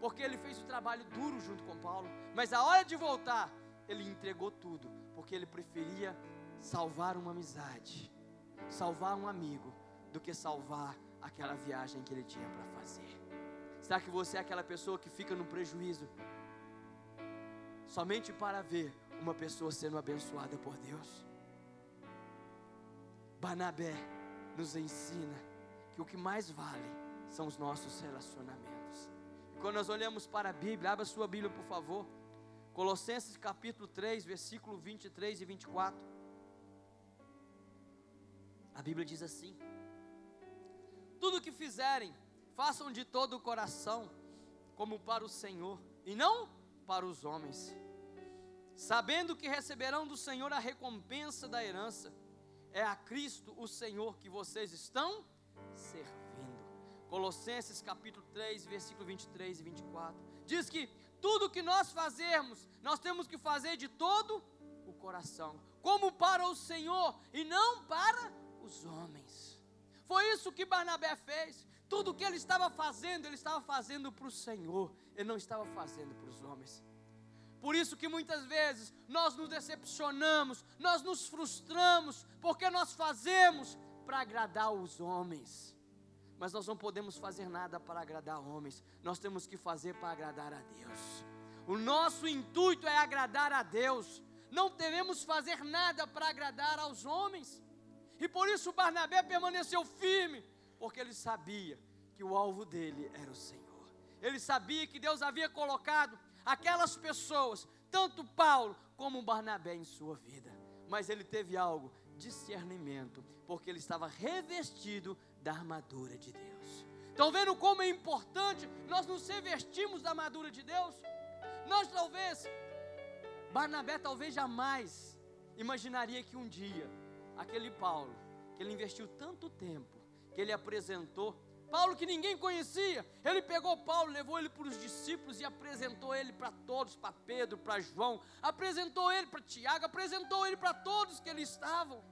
porque ele fez o trabalho duro junto com Paulo, mas a hora de voltar, ele entregou tudo, porque ele preferia salvar uma amizade, salvar um amigo, do que salvar aquela viagem que ele tinha para fazer. Será que você é aquela pessoa que fica no prejuízo somente para ver uma pessoa sendo abençoada por Deus? Barnabé nos ensina que o que mais vale são os nossos relacionamentos. E quando nós olhamos para a Bíblia, abra sua Bíblia por favor, Colossenses capítulo 3, versículo 23 e 24. A Bíblia diz assim: tudo o que fizerem, façam de todo o coração, como para o Senhor, e não para os homens, sabendo que receberão do Senhor a recompensa da herança. É a Cristo o Senhor que vocês estão servindo. Colossenses capítulo 3, versículo 23 e 24. Diz que tudo que nós fazermos, nós temos que fazer de todo o coração, como para o Senhor e não para os homens. Foi isso que Barnabé fez. Tudo que ele estava fazendo para o Senhor, ele não estava fazendo para os homens. Por isso que muitas vezes nós nos decepcionamos, nós nos frustramos, porque nós fazemos para agradar os homens. Mas nós não podemos fazer nada para agradar homens, nós temos que fazer para agradar a Deus. O nosso intuito é agradar a Deus, não devemos fazer nada para agradar aos homens. E por isso Barnabé permaneceu firme, porque ele sabia que o alvo dele era o Senhor. Ele sabia que Deus havia colocado aquelas pessoas, tanto Paulo como Barnabé em sua vida. Mas ele teve algo, discernimento, porque ele estava revestido da armadura de Deus. Estão vendo como é importante nós nos revestirmos da armadura de Deus? Barnabé talvez jamais imaginaria que um dia, aquele Paulo, que ele investiu tanto tempo, que ele apresentou, Paulo que ninguém conhecia, ele pegou Paulo, levou ele para os discípulos e apresentou ele para todos, para Pedro, para João, apresentou ele para Tiago, apresentou ele para todos que ali estavam.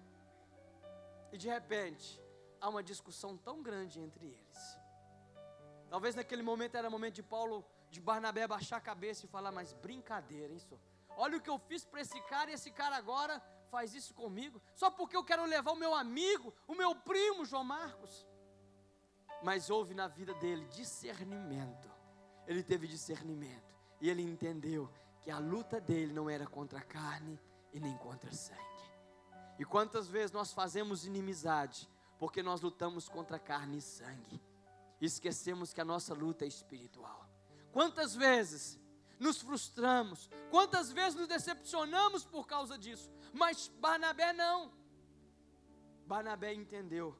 E de repente, há uma discussão tão grande entre eles. Talvez naquele momento era momento de Barnabé baixar a cabeça e falar: mas brincadeira, hein, senhor? Olha o que eu fiz para esse cara, e esse cara agora faz isso comigo, só porque eu quero levar o meu amigo, o meu primo João Marcos. Mas houve na vida dele discernimento. Ele teve discernimento, e ele entendeu que a luta dele não era contra a carne e nem contra sangue. E quantas vezes nós fazemos inimizade, porque nós lutamos contra carne e sangue, e esquecemos que a nossa luta é espiritual. Quantas vezes nos frustramos, quantas vezes nos decepcionamos por causa disso. Mas Barnabé não. Barnabé entendeu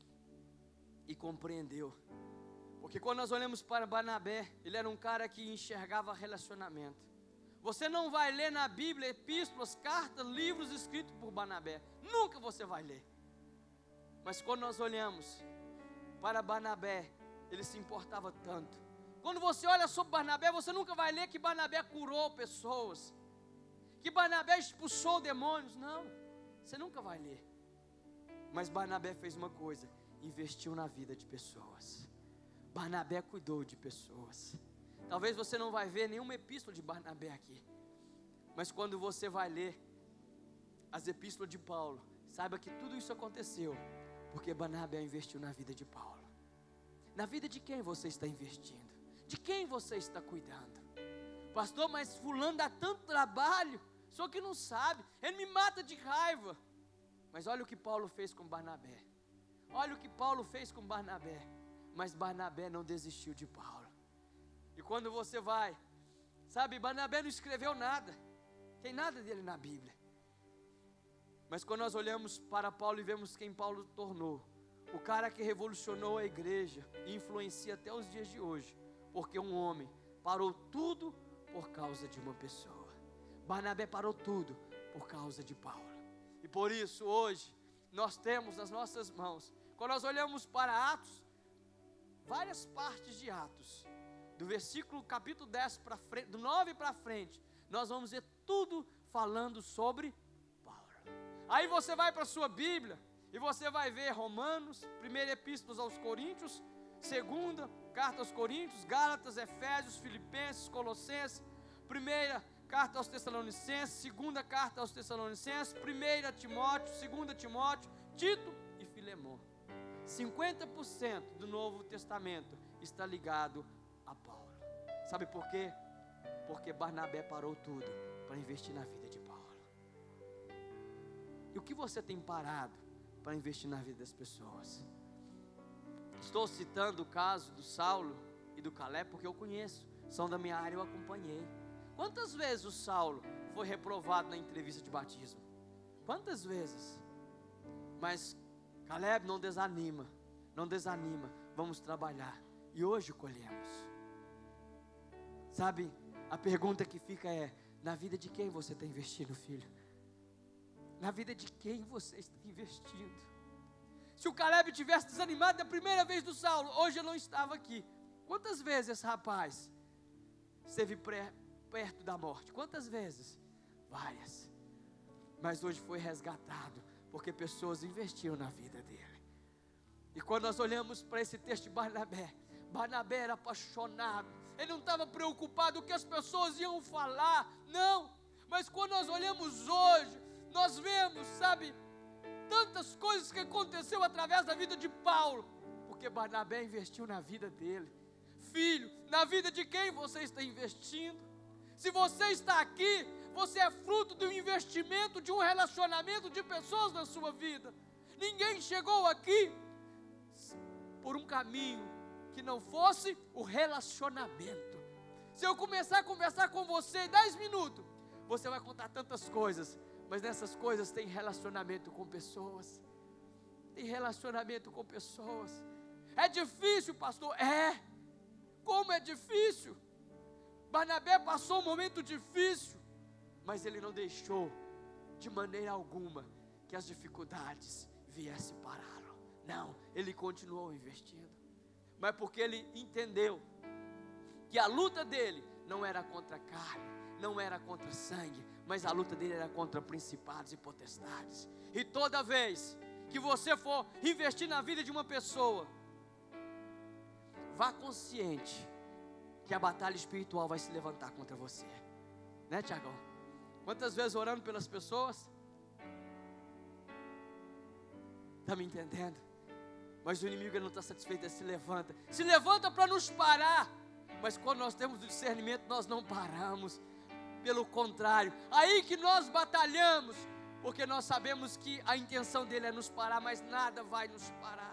e compreendeu. Porque quando nós olhamos para Barnabé, ele era um cara que enxergava relacionamento. Você não vai ler na Bíblia epístolas, cartas, livros escritos por Barnabé. Nunca você vai ler. Mas quando nós olhamos para Barnabé, ele se importava tanto. Quando você olha sobre Barnabé, você nunca vai ler que Barnabé curou pessoas, que Barnabé expulsou demônios. Não, você nunca vai ler. Mas Barnabé fez uma coisa: investiu na vida de pessoas. Barnabé cuidou de pessoas. Talvez você não vai ver nenhuma epístola de Barnabé aqui, mas quando você vai ler as epístolas de Paulo, saiba que tudo isso aconteceu porque Barnabé investiu na vida de Paulo. Na vida de quem você está investindo? De quem você está cuidando? Pastor, mas fulano dá tanto trabalho, só que não sabe, ele me mata de raiva. Mas olha o que Paulo fez com Barnabé. Olha o que Paulo fez com Barnabé. Mas Barnabé não desistiu de Paulo. E quando você vai, sabe, Barnabé não escreveu nada, tem nada dele na Bíblia. Mas quando nós olhamos para Paulo e vemos quem Paulo tornou, o cara que revolucionou a igreja e influencia até os dias de hoje, porque um homem parou tudo por causa de uma pessoa. Barnabé parou tudo por causa de Paulo. E por isso hoje nós temos nas nossas mãos, quando nós olhamos para Atos, várias partes de Atos, do versículo capítulo 10 para frente, do 9 para frente, nós vamos ver tudo falando sobre Paulo. Aí você vai para a sua Bíblia e você vai ver Romanos, primeira epístola aos Coríntios, segunda, carta aos Coríntios, Gálatas, Efésios, Filipenses, Colossenses, primeira carta aos Tessalonicenses, segunda carta aos Tessalonicenses, primeira Timóteo, segunda Timóteo, Tito e Filemon. 50% do Novo Testamento está ligado a Paulo. Sabe por quê? Porque Barnabé parou tudo para investir na vida de Paulo. E o que você tem parado para investir na vida das pessoas? Estou citando o caso do Saulo e do Caleb porque eu conheço, são da minha área, eu acompanhei. Quantas vezes o Saulo foi reprovado na entrevista de batismo? Quantas vezes? Mas Caleb não desanima, vamos trabalhar. E hoje colhemos. Sabe, a pergunta que fica é: na vida de quem você está investindo, filho? Na vida de quem você está investindo? Se o Caleb tivesse desanimado da primeira vez do Saulo, hoje eu não estava aqui. Quantas vezes esse rapaz esteve perto da morte? Quantas vezes? Várias. Mas hoje foi resgatado, porque pessoas investiram na vida dele. E quando nós olhamos para esse texto de Barnabé, Barnabé era apaixonado. Ele não estava preocupado com o que as pessoas iam falar, não. Mas quando nós olhamos hoje, nós vemos, sabe, tantas coisas que aconteceu através da vida de Paulo, porque Barnabé investiu na vida dele. Filho, na vida de quem você está investindo? Se você está aqui, você é fruto de um investimento, de um relacionamento de pessoas na sua vida. Ninguém chegou aqui por um caminho que não fosse o relacionamento. Se eu começar a conversar com você em 10 minutos, você vai contar tantas coisas, mas nessas coisas tem relacionamento com pessoas. Tem relacionamento com pessoas. É difícil, pastor? É. Como é difícil? Barnabé passou um momento difícil, mas ele não deixou de maneira alguma que as dificuldades viessem pará-lo. Não, ele continuou investindo. Mas porque ele entendeu que a luta dele não era contra a carne, não era contra sangue, mas a luta dele era contra principados e potestades. E toda vez que você for investir na vida de uma pessoa, vá consciente que a batalha espiritual vai se levantar contra você. Né, Tiagão? Quantas vezes orando pelas pessoas? Está me entendendo? Mas o inimigo não está satisfeito, ele se levanta para nos parar. Mas quando nós temos o discernimento, nós não paramos. Pelo contrário, aí que nós batalhamos, porque nós sabemos que a intenção dele é nos parar, mas nada vai nos parar.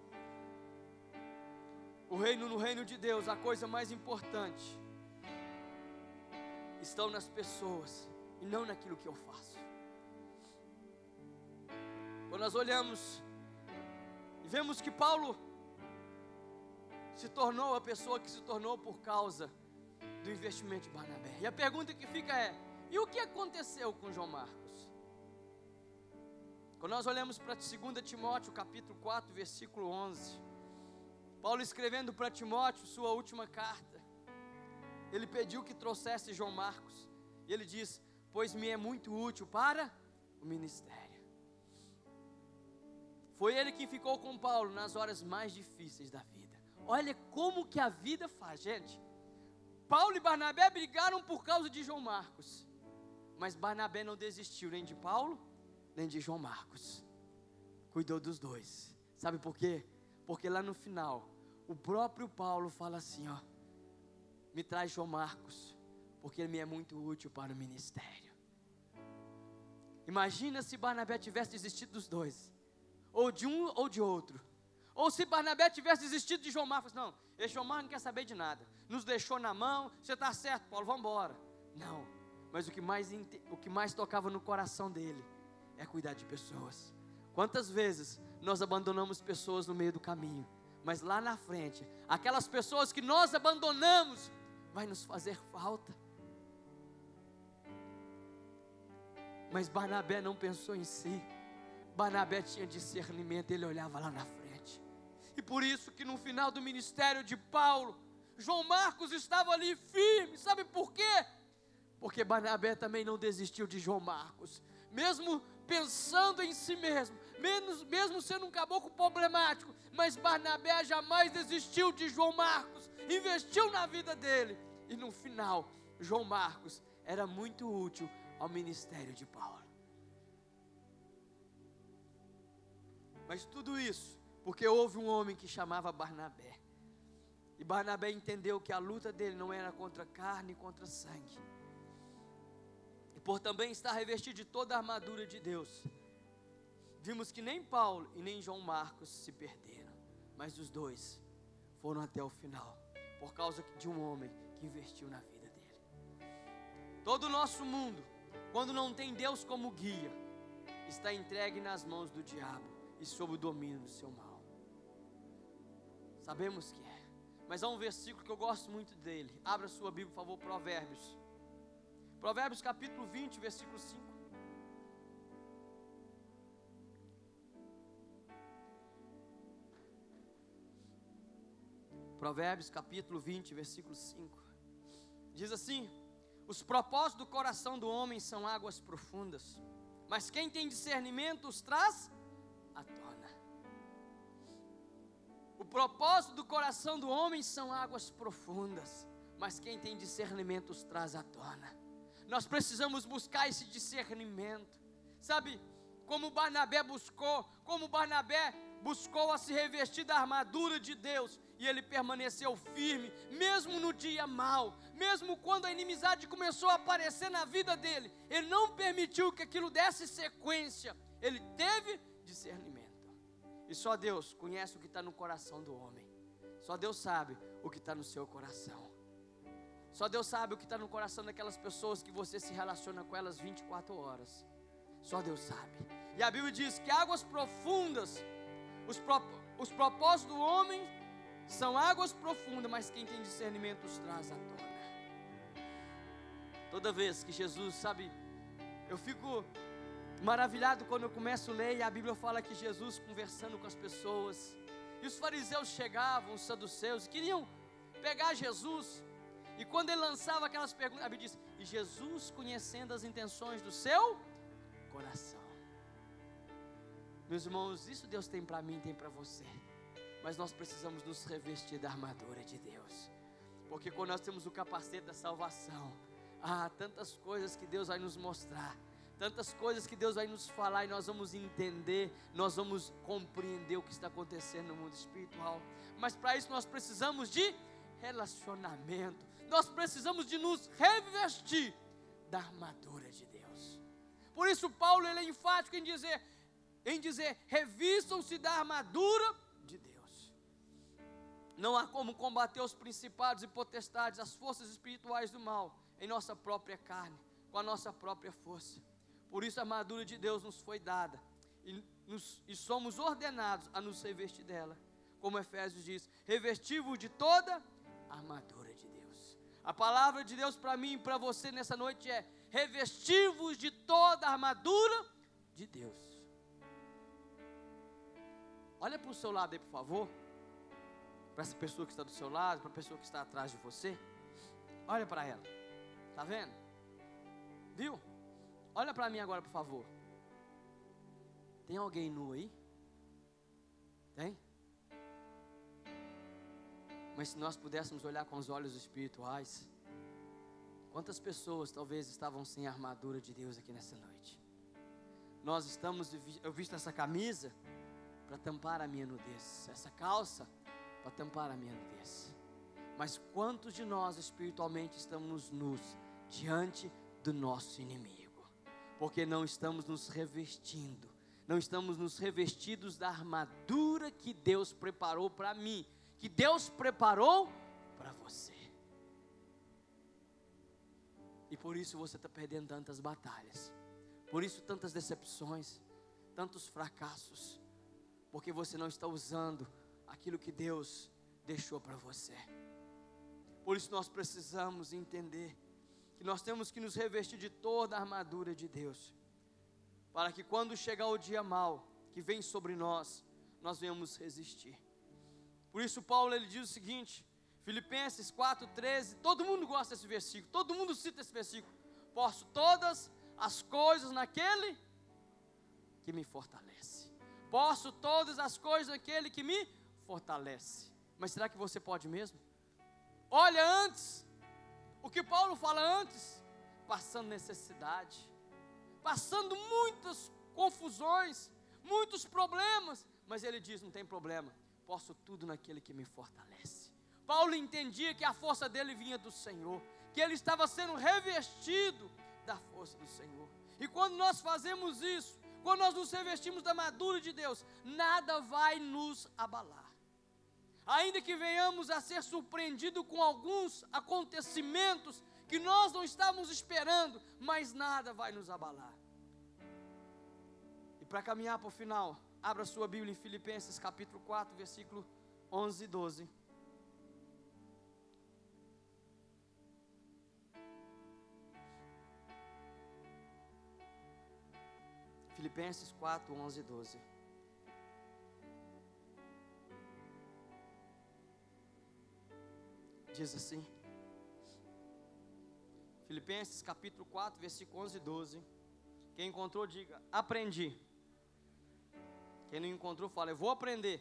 No reino de Deus, a coisa mais importante estão nas pessoas e não naquilo que eu faço. Quando nós olhamos e vemos que Paulo se tornou a pessoa que se tornou por causa do investimento de Barnabé. E a pergunta que fica é: e o que aconteceu com João Marcos? Quando nós olhamos para 2 Timóteo capítulo 4, versículo 11, Paulo escrevendo para Timóteo sua última carta, ele pediu que trouxesse João Marcos, e ele diz: pois me é muito útil para o ministério. Foi ele que ficou com Paulo nas horas mais difíceis da vida. Olha como que a vida faz, gente. Paulo e Barnabé brigaram por causa de João Marcos, mas Barnabé não desistiu nem de Paulo, nem de João Marcos. Cuidou dos dois. Sabe por quê? Porque lá no final, o próprio Paulo fala assim, ó: me traz João Marcos, porque ele me é muito útil para o ministério. Imagina se Barnabé tivesse desistido dos dois, ou de um ou de outro. Ou se Barnabé tivesse desistido de João Marcos: não, esse João Marcos não quer saber de nada, nos deixou na mão, você está certo, Paulo, vamos embora. Não, mas o que mais tocava no coração dele é cuidar de pessoas. Quantas vezes nós abandonamos pessoas no meio do caminho, mas lá na frente, aquelas pessoas que nós abandonamos, vai nos fazer falta. Mas Barnabé não pensou em si. Barnabé tinha discernimento, ele olhava lá na frente. E por isso que no final do ministério de Paulo, João Marcos estava ali firme. Sabe por quê? Porque Barnabé também não desistiu de João Marcos. Mesmo pensando em si mesmo: mesmo sendo um caboclo problemático, mas Barnabé jamais desistiu de João Marcos, investiu na vida dele, e no final, João Marcos era muito útil ao ministério de Paulo. Mas tudo isso porque houve um homem que chamava Barnabé, e Barnabé entendeu que a luta dele não era contra carne e contra sangue, e por também estar revestido de toda a armadura de Deus, vimos que nem Paulo e nem João Marcos se perderam, mas os dois foram até o final, por causa de um homem que investiu na vida dele. Todo o nosso mundo, quando não tem Deus como guia, está entregue nas mãos do diabo e sob o domínio do seu mal. Sabemos que é, mas há um versículo que eu gosto muito dele. Abra sua Bíblia, por favor, Provérbios capítulo 20, versículo 5. Provérbios capítulo 20, versículo 5. Diz assim: os propósitos do coração do homem são águas profundas, mas quem tem discernimento os traz à tona. O propósito do coração do homem são águas profundas, mas quem tem discernimento os traz à tona. Nós precisamos buscar esse discernimento, sabe, como Barnabé buscou a se revestir da armadura de Deus, e ele permaneceu firme, mesmo no dia mau, mesmo quando a inimizade começou a aparecer na vida dele, ele não permitiu que aquilo desse sequência, ele teve discernimento. E só Deus conhece o que está no coração do homem, só Deus sabe o que está no seu coração, só Deus sabe o que está no coração daquelas pessoas que você se relaciona com elas 24 horas, só Deus sabe. E a Bíblia diz que águas profundas, os propósitos do homem são águas profundas, mas quem tem discernimento os traz à tona. Toda vez que Jesus, sabe, eu fico maravilhado quando eu começo a ler, e a Bíblia fala que Jesus conversando com as pessoas, e os fariseus chegavam, os saduceus, queriam pegar Jesus, e quando ele lançava aquelas perguntas, a Bíblia diz, e Jesus conhecendo as intenções do seu coração. Meus irmãos, isso Deus tem para mim, tem para você, mas nós precisamos nos revestir da armadura de Deus, porque quando nós temos o capacete da salvação, tantas coisas que Deus vai nos mostrar, tantas coisas que Deus vai nos falar, e nós vamos entender, nós vamos compreender o que está acontecendo no mundo espiritual. Mas para isso nós precisamos de relacionamento, nós precisamos de nos revestir da armadura de Deus. Por isso Paulo ele é enfático em dizer revistam-se da armadura de Deus. Não há como combater os principados e potestades, as forças espirituais do mal, em nossa própria carne, com a nossa própria força. Por isso a armadura de Deus nos foi dada, e somos ordenados a nos revestir dela, como Efésios diz, revesti-vos de toda a armadura de Deus. A palavra de Deus para mim e para você nessa noite é, revesti-vos de toda a armadura de Deus. Olha para o seu lado aí, por favor, para essa pessoa que está do seu lado, para a pessoa que está atrás de você, olha para ela, está vendo? Viu? Olha para mim agora, por favor. Tem alguém nu aí? Tem? Mas se nós pudéssemos olhar com os olhos espirituais, quantas pessoas talvez estavam sem a armadura de Deus aqui nessa noite? Eu visto essa camisa para tampar a minha nudez, essa calça para tampar a minha nudez. Mas quantos de nós espiritualmente estamos nus diante do nosso inimigo? Porque não estamos nos revestindo, não estamos nos revestidos da armadura que Deus preparou para mim, que Deus preparou para você. E por isso você está perdendo tantas batalhas, por isso tantas decepções, tantos fracassos, porque você não está usando aquilo que Deus deixou para você. Por isso nós precisamos entender que nós temos que nos revestir de toda a armadura de Deus, para que quando chegar o dia mau que vem sobre nós, nós venhamos resistir. Por isso Paulo ele diz o seguinte, Filipenses 4,13, todo mundo gosta desse versículo, todo mundo cita esse versículo, posso todas as coisas naquele que me fortalece. Posso todas as coisas naquele que me fortalece. Mas será que você pode mesmo? Olha antes, o que Paulo fala antes, passando necessidade, passando muitas confusões, muitos problemas, mas ele diz, não tem problema, posso tudo naquele que me fortalece. Paulo entendia que a força dele vinha do Senhor, que ele estava sendo revestido da força do Senhor. E quando nós fazemos isso, quando nós nos revestimos da armadura de Deus, nada vai nos abalar. Ainda que venhamos a ser surpreendidos com alguns acontecimentos que nós não estávamos esperando, mas nada vai nos abalar. E para caminhar para o final, abra sua Bíblia em Filipenses capítulo 4, versículo 11 e 12. Filipenses 4, 11 e 12. Diz assim, Filipenses capítulo 4, versículo 11 e 12. Quem encontrou, diga, aprendi. Quem não encontrou, fala, eu vou aprender.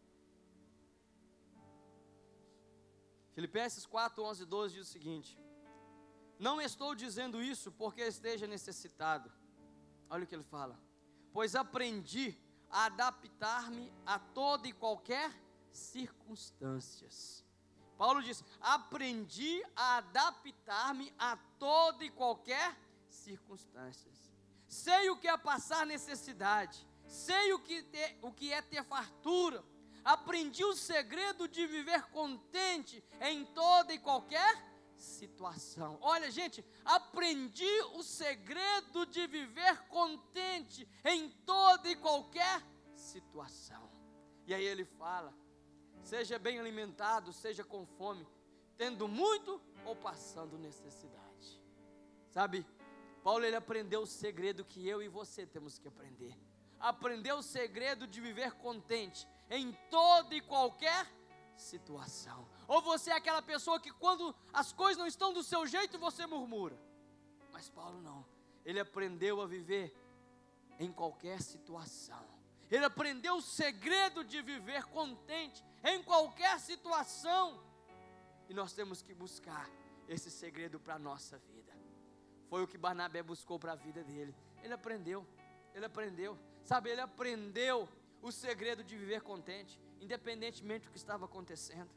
Filipenses 4, 11 e 12 diz o seguinte: não estou dizendo isso porque esteja necessitado. Olha o que ele fala. Pois aprendi a adaptar-me a toda e qualquer circunstâncias. Paulo diz, aprendi a adaptar-me a toda e qualquer circunstâncias. Sei o que é passar necessidade. Sei o que é ter fartura. Aprendi o segredo de viver contente em toda e qualquer situação. Olha, gente, aprendi o segredo de viver contente em toda e qualquer situação. E aí ele fala, seja bem alimentado, seja com fome, tendo muito ou passando necessidade. Sabe, Paulo ele aprendeu o segredo que eu e você temos que aprender. Aprendeu o segredo de viver contente em toda e qualquer situação. Ou você é aquela pessoa que quando as coisas não estão do seu jeito, você murmura. Mas Paulo não. Ele aprendeu a viver em qualquer situação. Ele aprendeu o segredo de viver contente em qualquer situação. E nós temos que buscar esse segredo para a nossa vida. Foi o que Barnabé buscou para a vida dele. Ele aprendeu. Sabe, ele aprendeu o segredo de viver contente, independentemente do que estava acontecendo.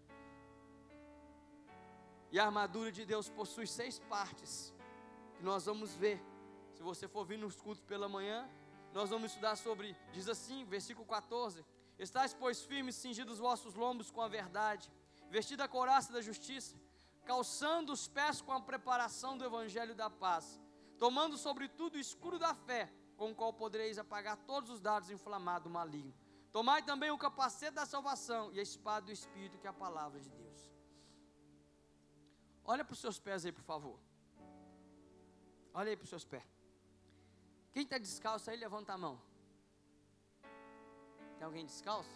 E a armadura de Deus possui 6 partes, que nós vamos ver. Se você for vir nos cultos pela manhã, nós vamos estudar sobre, diz assim, versículo 14: estais, pois, firmes, cingidos os vossos lombos com a verdade, vestida a couraça da justiça, calçando os pés com a preparação do evangelho da paz, tomando sobretudo o escudo da fé, com o qual podereis apagar todos os dardos inflamados do maligno. Tomai também o capacete da salvação e a espada do Espírito, que é a palavra de Deus. Olha para os seus pés aí, por favor. Olha aí para os seus pés. Quem está descalço aí, levanta a mão. Tem alguém descalço?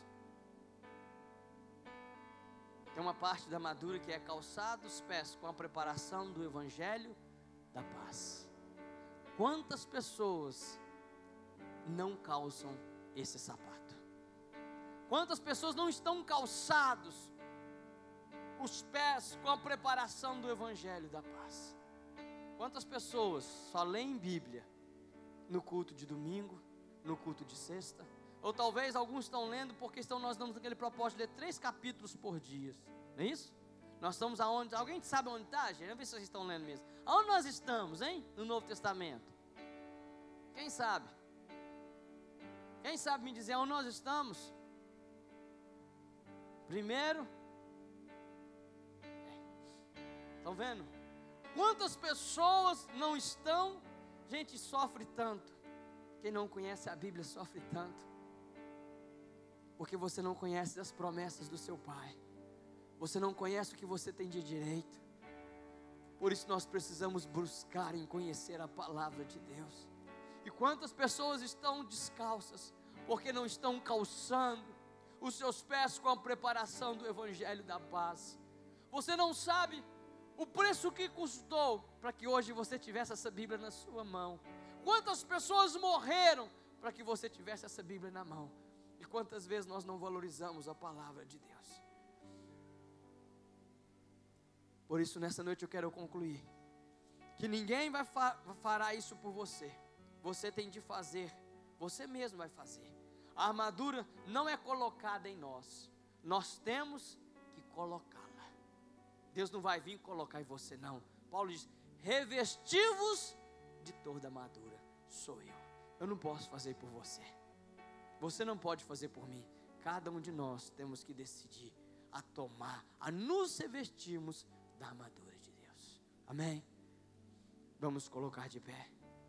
Tem uma parte da armadura que é calçar os pés com a preparação do evangelho da paz. Quantas pessoas não calçam esse sapato? Quantas pessoas não estão calçados os pés com a preparação do evangelho da paz? Quantas pessoas só leem Bíblia no culto de domingo, no culto de sexta? Ou talvez alguns estão lendo porque nós damos aquele propósito de ler 3 capítulos por dia. Não é isso? Nós estamos aonde? Alguém sabe onde está, gente? Vamos ver se vocês estão lendo mesmo. Aonde nós estamos, hein? No Novo Testamento. Quem sabe? Quem sabe me dizer onde nós estamos? Primeiro. Estão vendo? Quantas pessoas não estão? Gente, sofre tanto. Quem não conhece a Bíblia sofre tanto. Porque você não conhece as promessas do seu Pai. Você não conhece o que você tem de direito. Por isso nós precisamos buscar em conhecer a palavra de Deus. E quantas pessoas estão descalças porque não estão calçando os seus pés com a preparação do evangelho da paz? Você não sabe o preço que custou para que hoje você tivesse essa Bíblia na sua mão. Quantas pessoas morreram para que você tivesse essa Bíblia na mão. E quantas vezes nós não valorizamos a palavra de Deus? Por isso, nessa noite eu quero concluir que ninguém fará isso por você. Você tem de fazer, você mesmo vai fazer. A armadura não é colocada em nós, nós temos que colocá-la. Deus não vai vir colocar em você, não. Paulo diz: revesti-vos de toda a armadura. Sou eu não posso fazer por você, você não pode fazer por mim. Cada um de nós temos que decidir a tomar, a nos revestirmos da armadura de Deus. Amém? Vamos colocar de pé.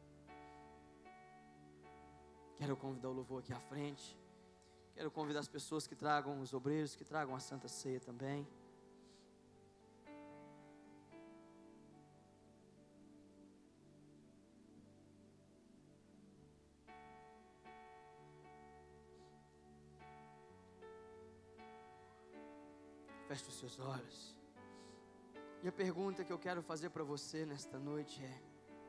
Quero convidar o louvor aqui à frente. Quero convidar as pessoas que tragam, os obreiros que tragam a Santa Ceia também. Feche os seus olhos. E a pergunta que eu quero fazer para você nesta noite é: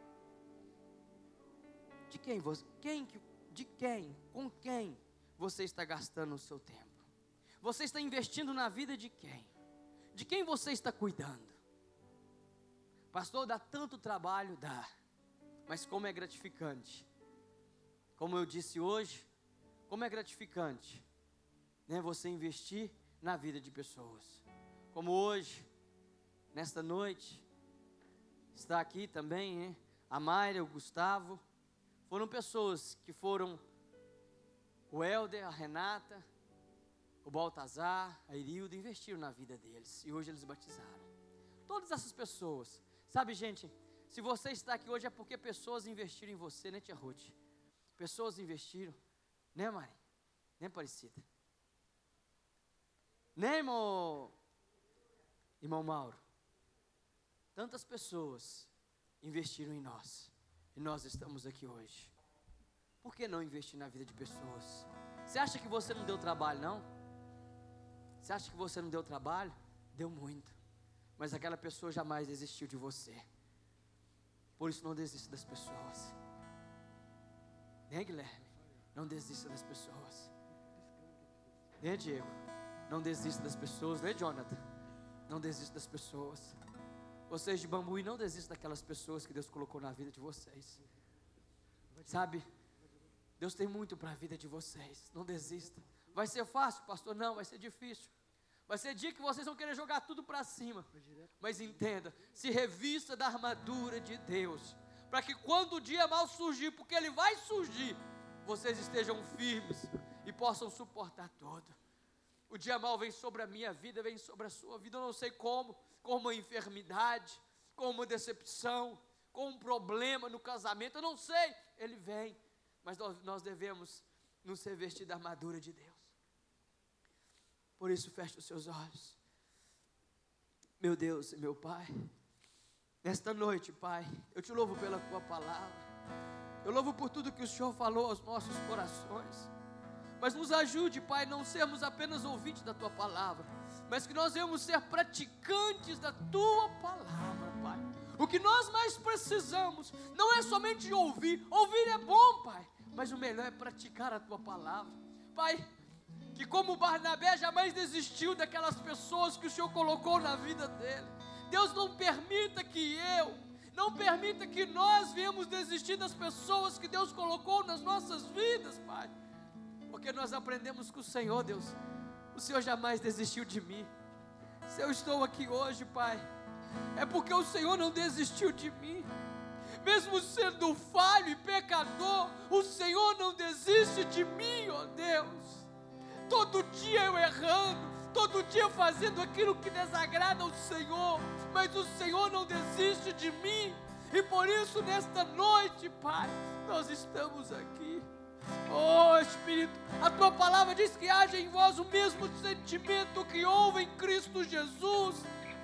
com quem você está gastando o seu tempo? Você está investindo na vida de quem? De quem você está cuidando? Pastor, dá tanto trabalho, dá. Mas como é gratificante. Como eu disse hoje, como é gratificante, né, você investir na vida de pessoas. Como hoje, nesta noite, está aqui também, né, a Mayra, o Gustavo. Foram pessoas que foram, o Helder, a Renata, o Baltazar, a Irilda, investiram na vida deles. E hoje eles batizaram. Todas essas pessoas. Sabe, gente, se você está aqui hoje é porque pessoas investiram em você, né, tia Ruth? Pessoas investiram, né, Mari? Né, Aparecida? Né, irmão Mauro? Tantas pessoas investiram em nós. E nós estamos aqui hoje. Por que não investir na vida de pessoas? Você acha que você não deu trabalho, não? Você acha que você não deu trabalho? Deu muito. Mas aquela pessoa jamais desistiu de você. Por isso não desista das pessoas. Né, Guilherme? Não desista das pessoas. Né, Diego? Não desista das pessoas. Né, Jonathan? Não desista das pessoas. Vocês de Bambuí, não desistam daquelas pessoas que Deus colocou na vida de vocês. Sabe? Deus tem muito para a vida de vocês. Não desista. Vai ser fácil, pastor? Não, vai ser difícil. Vai ser dia que vocês vão querer jogar tudo para cima. Mas entenda, se revista da armadura de Deus, para que quando o dia mal surgir, porque ele vai surgir, vocês estejam firmes e possam suportar tudo. O dia mal vem sobre a minha vida, vem sobre a sua vida. Eu não sei como uma enfermidade, como uma decepção, com um problema no casamento, eu não sei, ele vem. Mas nós devemos nos revestir da armadura de Deus. Por isso, feche os seus olhos. Meu Deus e meu Pai, nesta noite, Pai, eu te louvo pela Tua palavra. Eu louvo por tudo que o Senhor falou aos nossos corações. Mas nos ajude, Pai, não sermos apenas ouvintes da Tua palavra, mas que nós venhamos ser praticantes da Tua palavra, Pai. O que nós mais precisamos não é somente ouvir. Ouvir é bom, Pai, mas o melhor é praticar a Tua palavra. Pai, que como Barnabé jamais desistiu daquelas pessoas que o Senhor colocou na vida dele. Deus, não permita que não permita que nós venhamos desistir das pessoas que Deus colocou nas nossas vidas, Pai. Porque nós aprendemos com o Senhor, Deus, o Senhor jamais desistiu de mim. Se eu estou aqui hoje, Pai, é porque o Senhor não desistiu de mim. Mesmo sendo falho e pecador, o Senhor não desiste de mim, ó Deus. Todo dia eu errando, todo dia fazendo aquilo que desagrada ao Senhor, mas o Senhor não desiste de mim. E por isso nesta noite, Pai, nós estamos aqui. Oh Espírito, a Tua palavra diz que haja em vós o mesmo sentimento que houve em Cristo Jesus.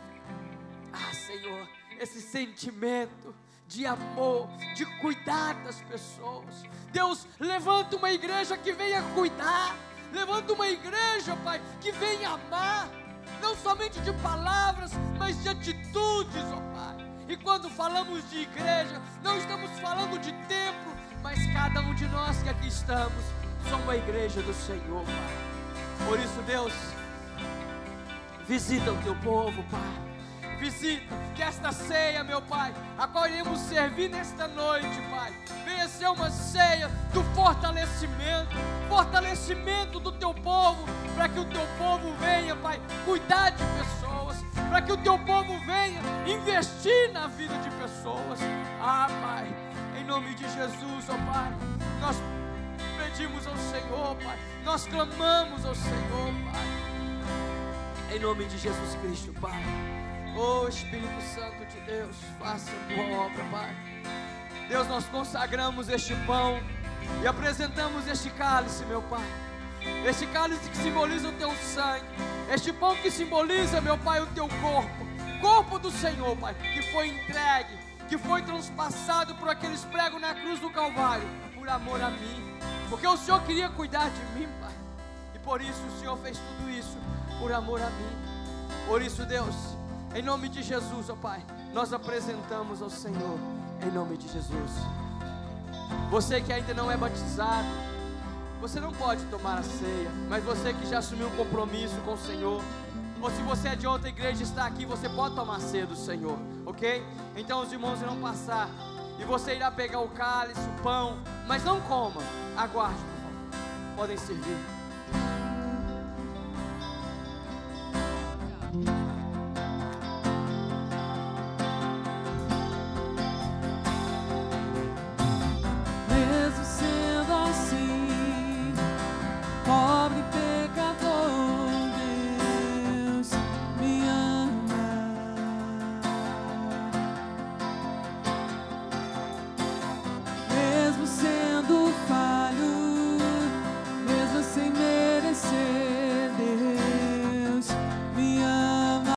Ah, Senhor, esse sentimento de amor, de cuidar das pessoas. Deus, levanta uma igreja que venha cuidar. Levanta uma igreja, Pai, que venha amar. Não somente de palavras, mas de atitudes, ó Pai. E quando falamos de igreja, não estamos falando de templo, mas cada um de nós que aqui estamos somos a igreja do Senhor, Pai. Por isso, Deus, visita o teu povo, Pai. Visita, que esta ceia, meu Pai, a qual iremos servir nesta noite, Pai, venha ser uma ceia do fortalecimento do teu povo, para que o teu povo venha, Pai, cuidar de pessoas, para que o teu povo venha investir na vida de pessoas. Ah, Pai, em nome de Jesus, ó Pai, nós pedimos ao Senhor, Pai, nós clamamos ao Senhor, Pai, em nome de Jesus Cristo, Pai. Oh, Espírito Santo de Deus, faça a tua obra, Pai. Deus, nós consagramos este pão e apresentamos este cálice, meu Pai. Este cálice que simboliza o teu sangue, este pão que simboliza, meu Pai, o teu corpo do Senhor, Pai, que foi entregue, que foi transpassado por aqueles pregos na cruz do Calvário, por amor a mim, porque o Senhor queria cuidar de mim, Pai, e por isso o Senhor fez tudo isso, por amor a mim. Por isso, Deus, em nome de Jesus, ó Pai, nós apresentamos ao Senhor, em nome de Jesus. Você que ainda não é batizado, você não pode tomar a ceia, mas você que já assumiu um compromisso com o Senhor, ou se você é de outra igreja e está aqui, você pode tomar a ceia do Senhor, ok? Então os irmãos irão passar, e você irá pegar o cálice, o pão, mas não coma, aguarde, por favor, podem servir.